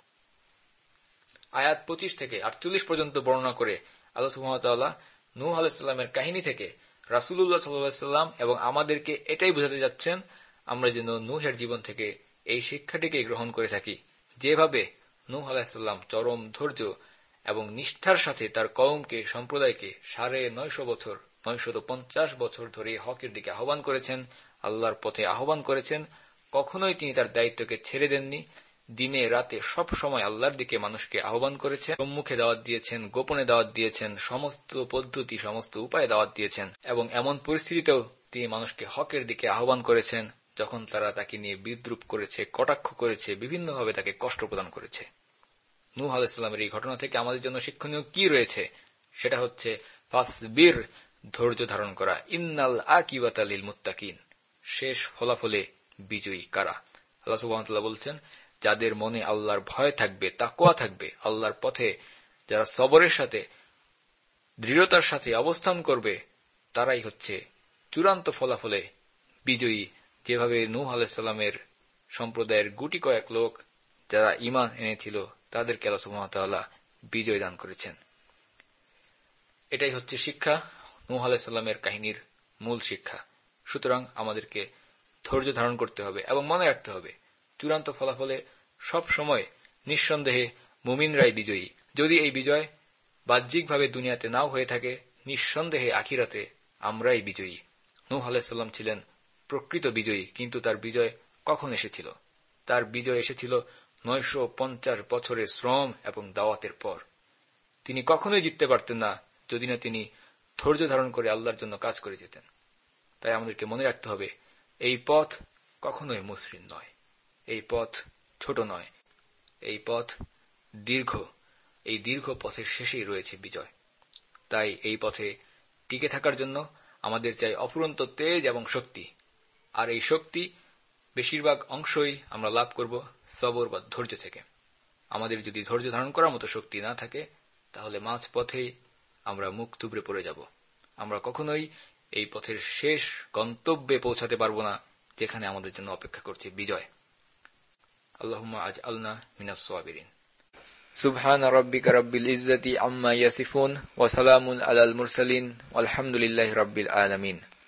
আয়াত 25 থেকে 48 পর্যন্ত বর্ণনা করে আল্লাহ সুবহানাহু ওয়া তাআলা নূহ আলাইহিস সালামের কাহিনী থেকে রাসূলুল্লাহ সাল্লাল্লাহু আলাইহি ওয়াসাল্লাম এবং আমাদেরকে এটাই বোঝাতে যাচ্ছেন, আমরা যেন নূহের জীবন থেকে এই শিক্ষাটিকে গ্রহণ করে থাকি, যেভাবে নূহ আলাইহিস সালাম চরম ধৈর্য এবং নিষ্ঠার সাথে তার কওমকে, সম্প্রদায়কে 950 বছর 950 বছর ধরে হকের দিকে আহ্বান করেছেন, আল্লাহর পথে আহ্বান করেছেন। কখনোই তিনি তার দায়িত্বকে ছেড়ে দেননি। দিনে রাতে সব সময় আল্লাহর দিকে মানুষকে আহ্বান করেছেন, সম্মুখে দাওয়াত দিয়েছেন, গোপনে দাওয়াত দিয়েছেন, সমস্ত পদ্ধতি, সমস্ত উপায়ে দাওয়াত দিয়েছেন। এবং এমন পরিস্থিতিতেও তিনি মানুষকে হকের দিকে আহ্বান করেছেন যখন তারা তাকে নিয়ে বিদ্রূপ করেছে, কটাক্ষ করেছে, বিভিন্নভাবে তাকে কষ্ট প্রদান করেছে। নূহ আলাইহিস সালামের এই ঘটনা থেকে আমাদের জন্য শিক্ষণীয় কি রয়েছে? সেটা হচ্ছে ফাসবির, ধৈর্য ধারণ করা। ইন্নাল আকিবাতা লিল মুত্তাকিন, শেষ ফলাফলে বিজয়ী কারা? আল্লাহ সুবহানাহু ওয়া তাআলা বলছেন, যাদের মনে আল্লাহর ভয় থাকবে, তাকওয়া থাকবে, আল্লাহর পথে যারা সবরের সাথে, দৃঢ়তার সাথে অবস্থান করবে, তারাই হচ্ছে চূড়ান্ত ফলাফলে বিজয়ী। যেভাবে নূহ আলাইহিস সালামের সম্প্রদায়ের গুটি কয়েক লোক যারা ঈমান এনেছিল তাদেরকে আল্লাহ সুবহানাহু ওয়া তাআলা বিজয় দান করেছেন। এটাই হচ্ছে শিক্ষা, নূহ আলাইহিস সালামের কাহিনীর মূল শিক্ষা। সুতরাং আমাদেরকে ধৈর্য ধারণ করতে হবে এবং মনে রাখতে হবে, চূড়ান্ত ফলাফলে সব সময় নিঃসন্দেহে মুমিনরাই বিজয়ী। যদি এই বিজয় বাহ্যিকভাবে দুনিয়াতে নাও হয়ে থাকে, নিঃসন্দেহে আখিরাতে আমরাই বিজয়ী। নূহ আলাইহিস সালাম ছিলেন প্রকৃত বিজয়ী, কিন্তু তার বিজয় কখন এসেছিল? তার বিজয় এসেছিল 950 বছরের শ্রম এবং দাওয়াতের পর। তিনি কখনোই জিততে পারতেন না যদি না তিনি ধৈর্য ধারণ করে আল্লাহর জন্য কাজ করে যেতেন। তাই আমাদেরকে মনে রাখতে হবে, এই পথ কখনোই মসৃণ নয়, এই পথ ছোট নয়, এই পথ দীর্ঘ। এই দীর্ঘ পথের শেষেই রয়েছে বিজয়। তাই এই পথে টিকে থাকার জন্য আমাদের চাই অফুরন্ত তেজ এবং শক্তি। আর এই শক্তি বেশিরভাগ অংশই আমরা লাভ করব সবর বা ধৈর্য থেকে। আমাদের যদি ধৈর্য ধারণ করার মতো শক্তি না থাকে, তাহলে মাঝ পথেই আমরা মুখ থুবড়ে পড়ে যাব। আমরা কখনোই এই পথের শেষ গন্তব্যে পৌঁছাতে পারব না, যেখানে আমাদের জন্য অপেক্ষা করছে বিজয়। আল্লাহুম্মা আজআলনা মিনাস সাবিরিন। সুবহান রাব্বিকা রাব্বিল ইজ্জাতি আম্মা ইয়াসিফুন ওয়া সালামুন আলাল মুরসালিন ওয়ালহামদুলিল্লাহি রাব্বিল আলামিন।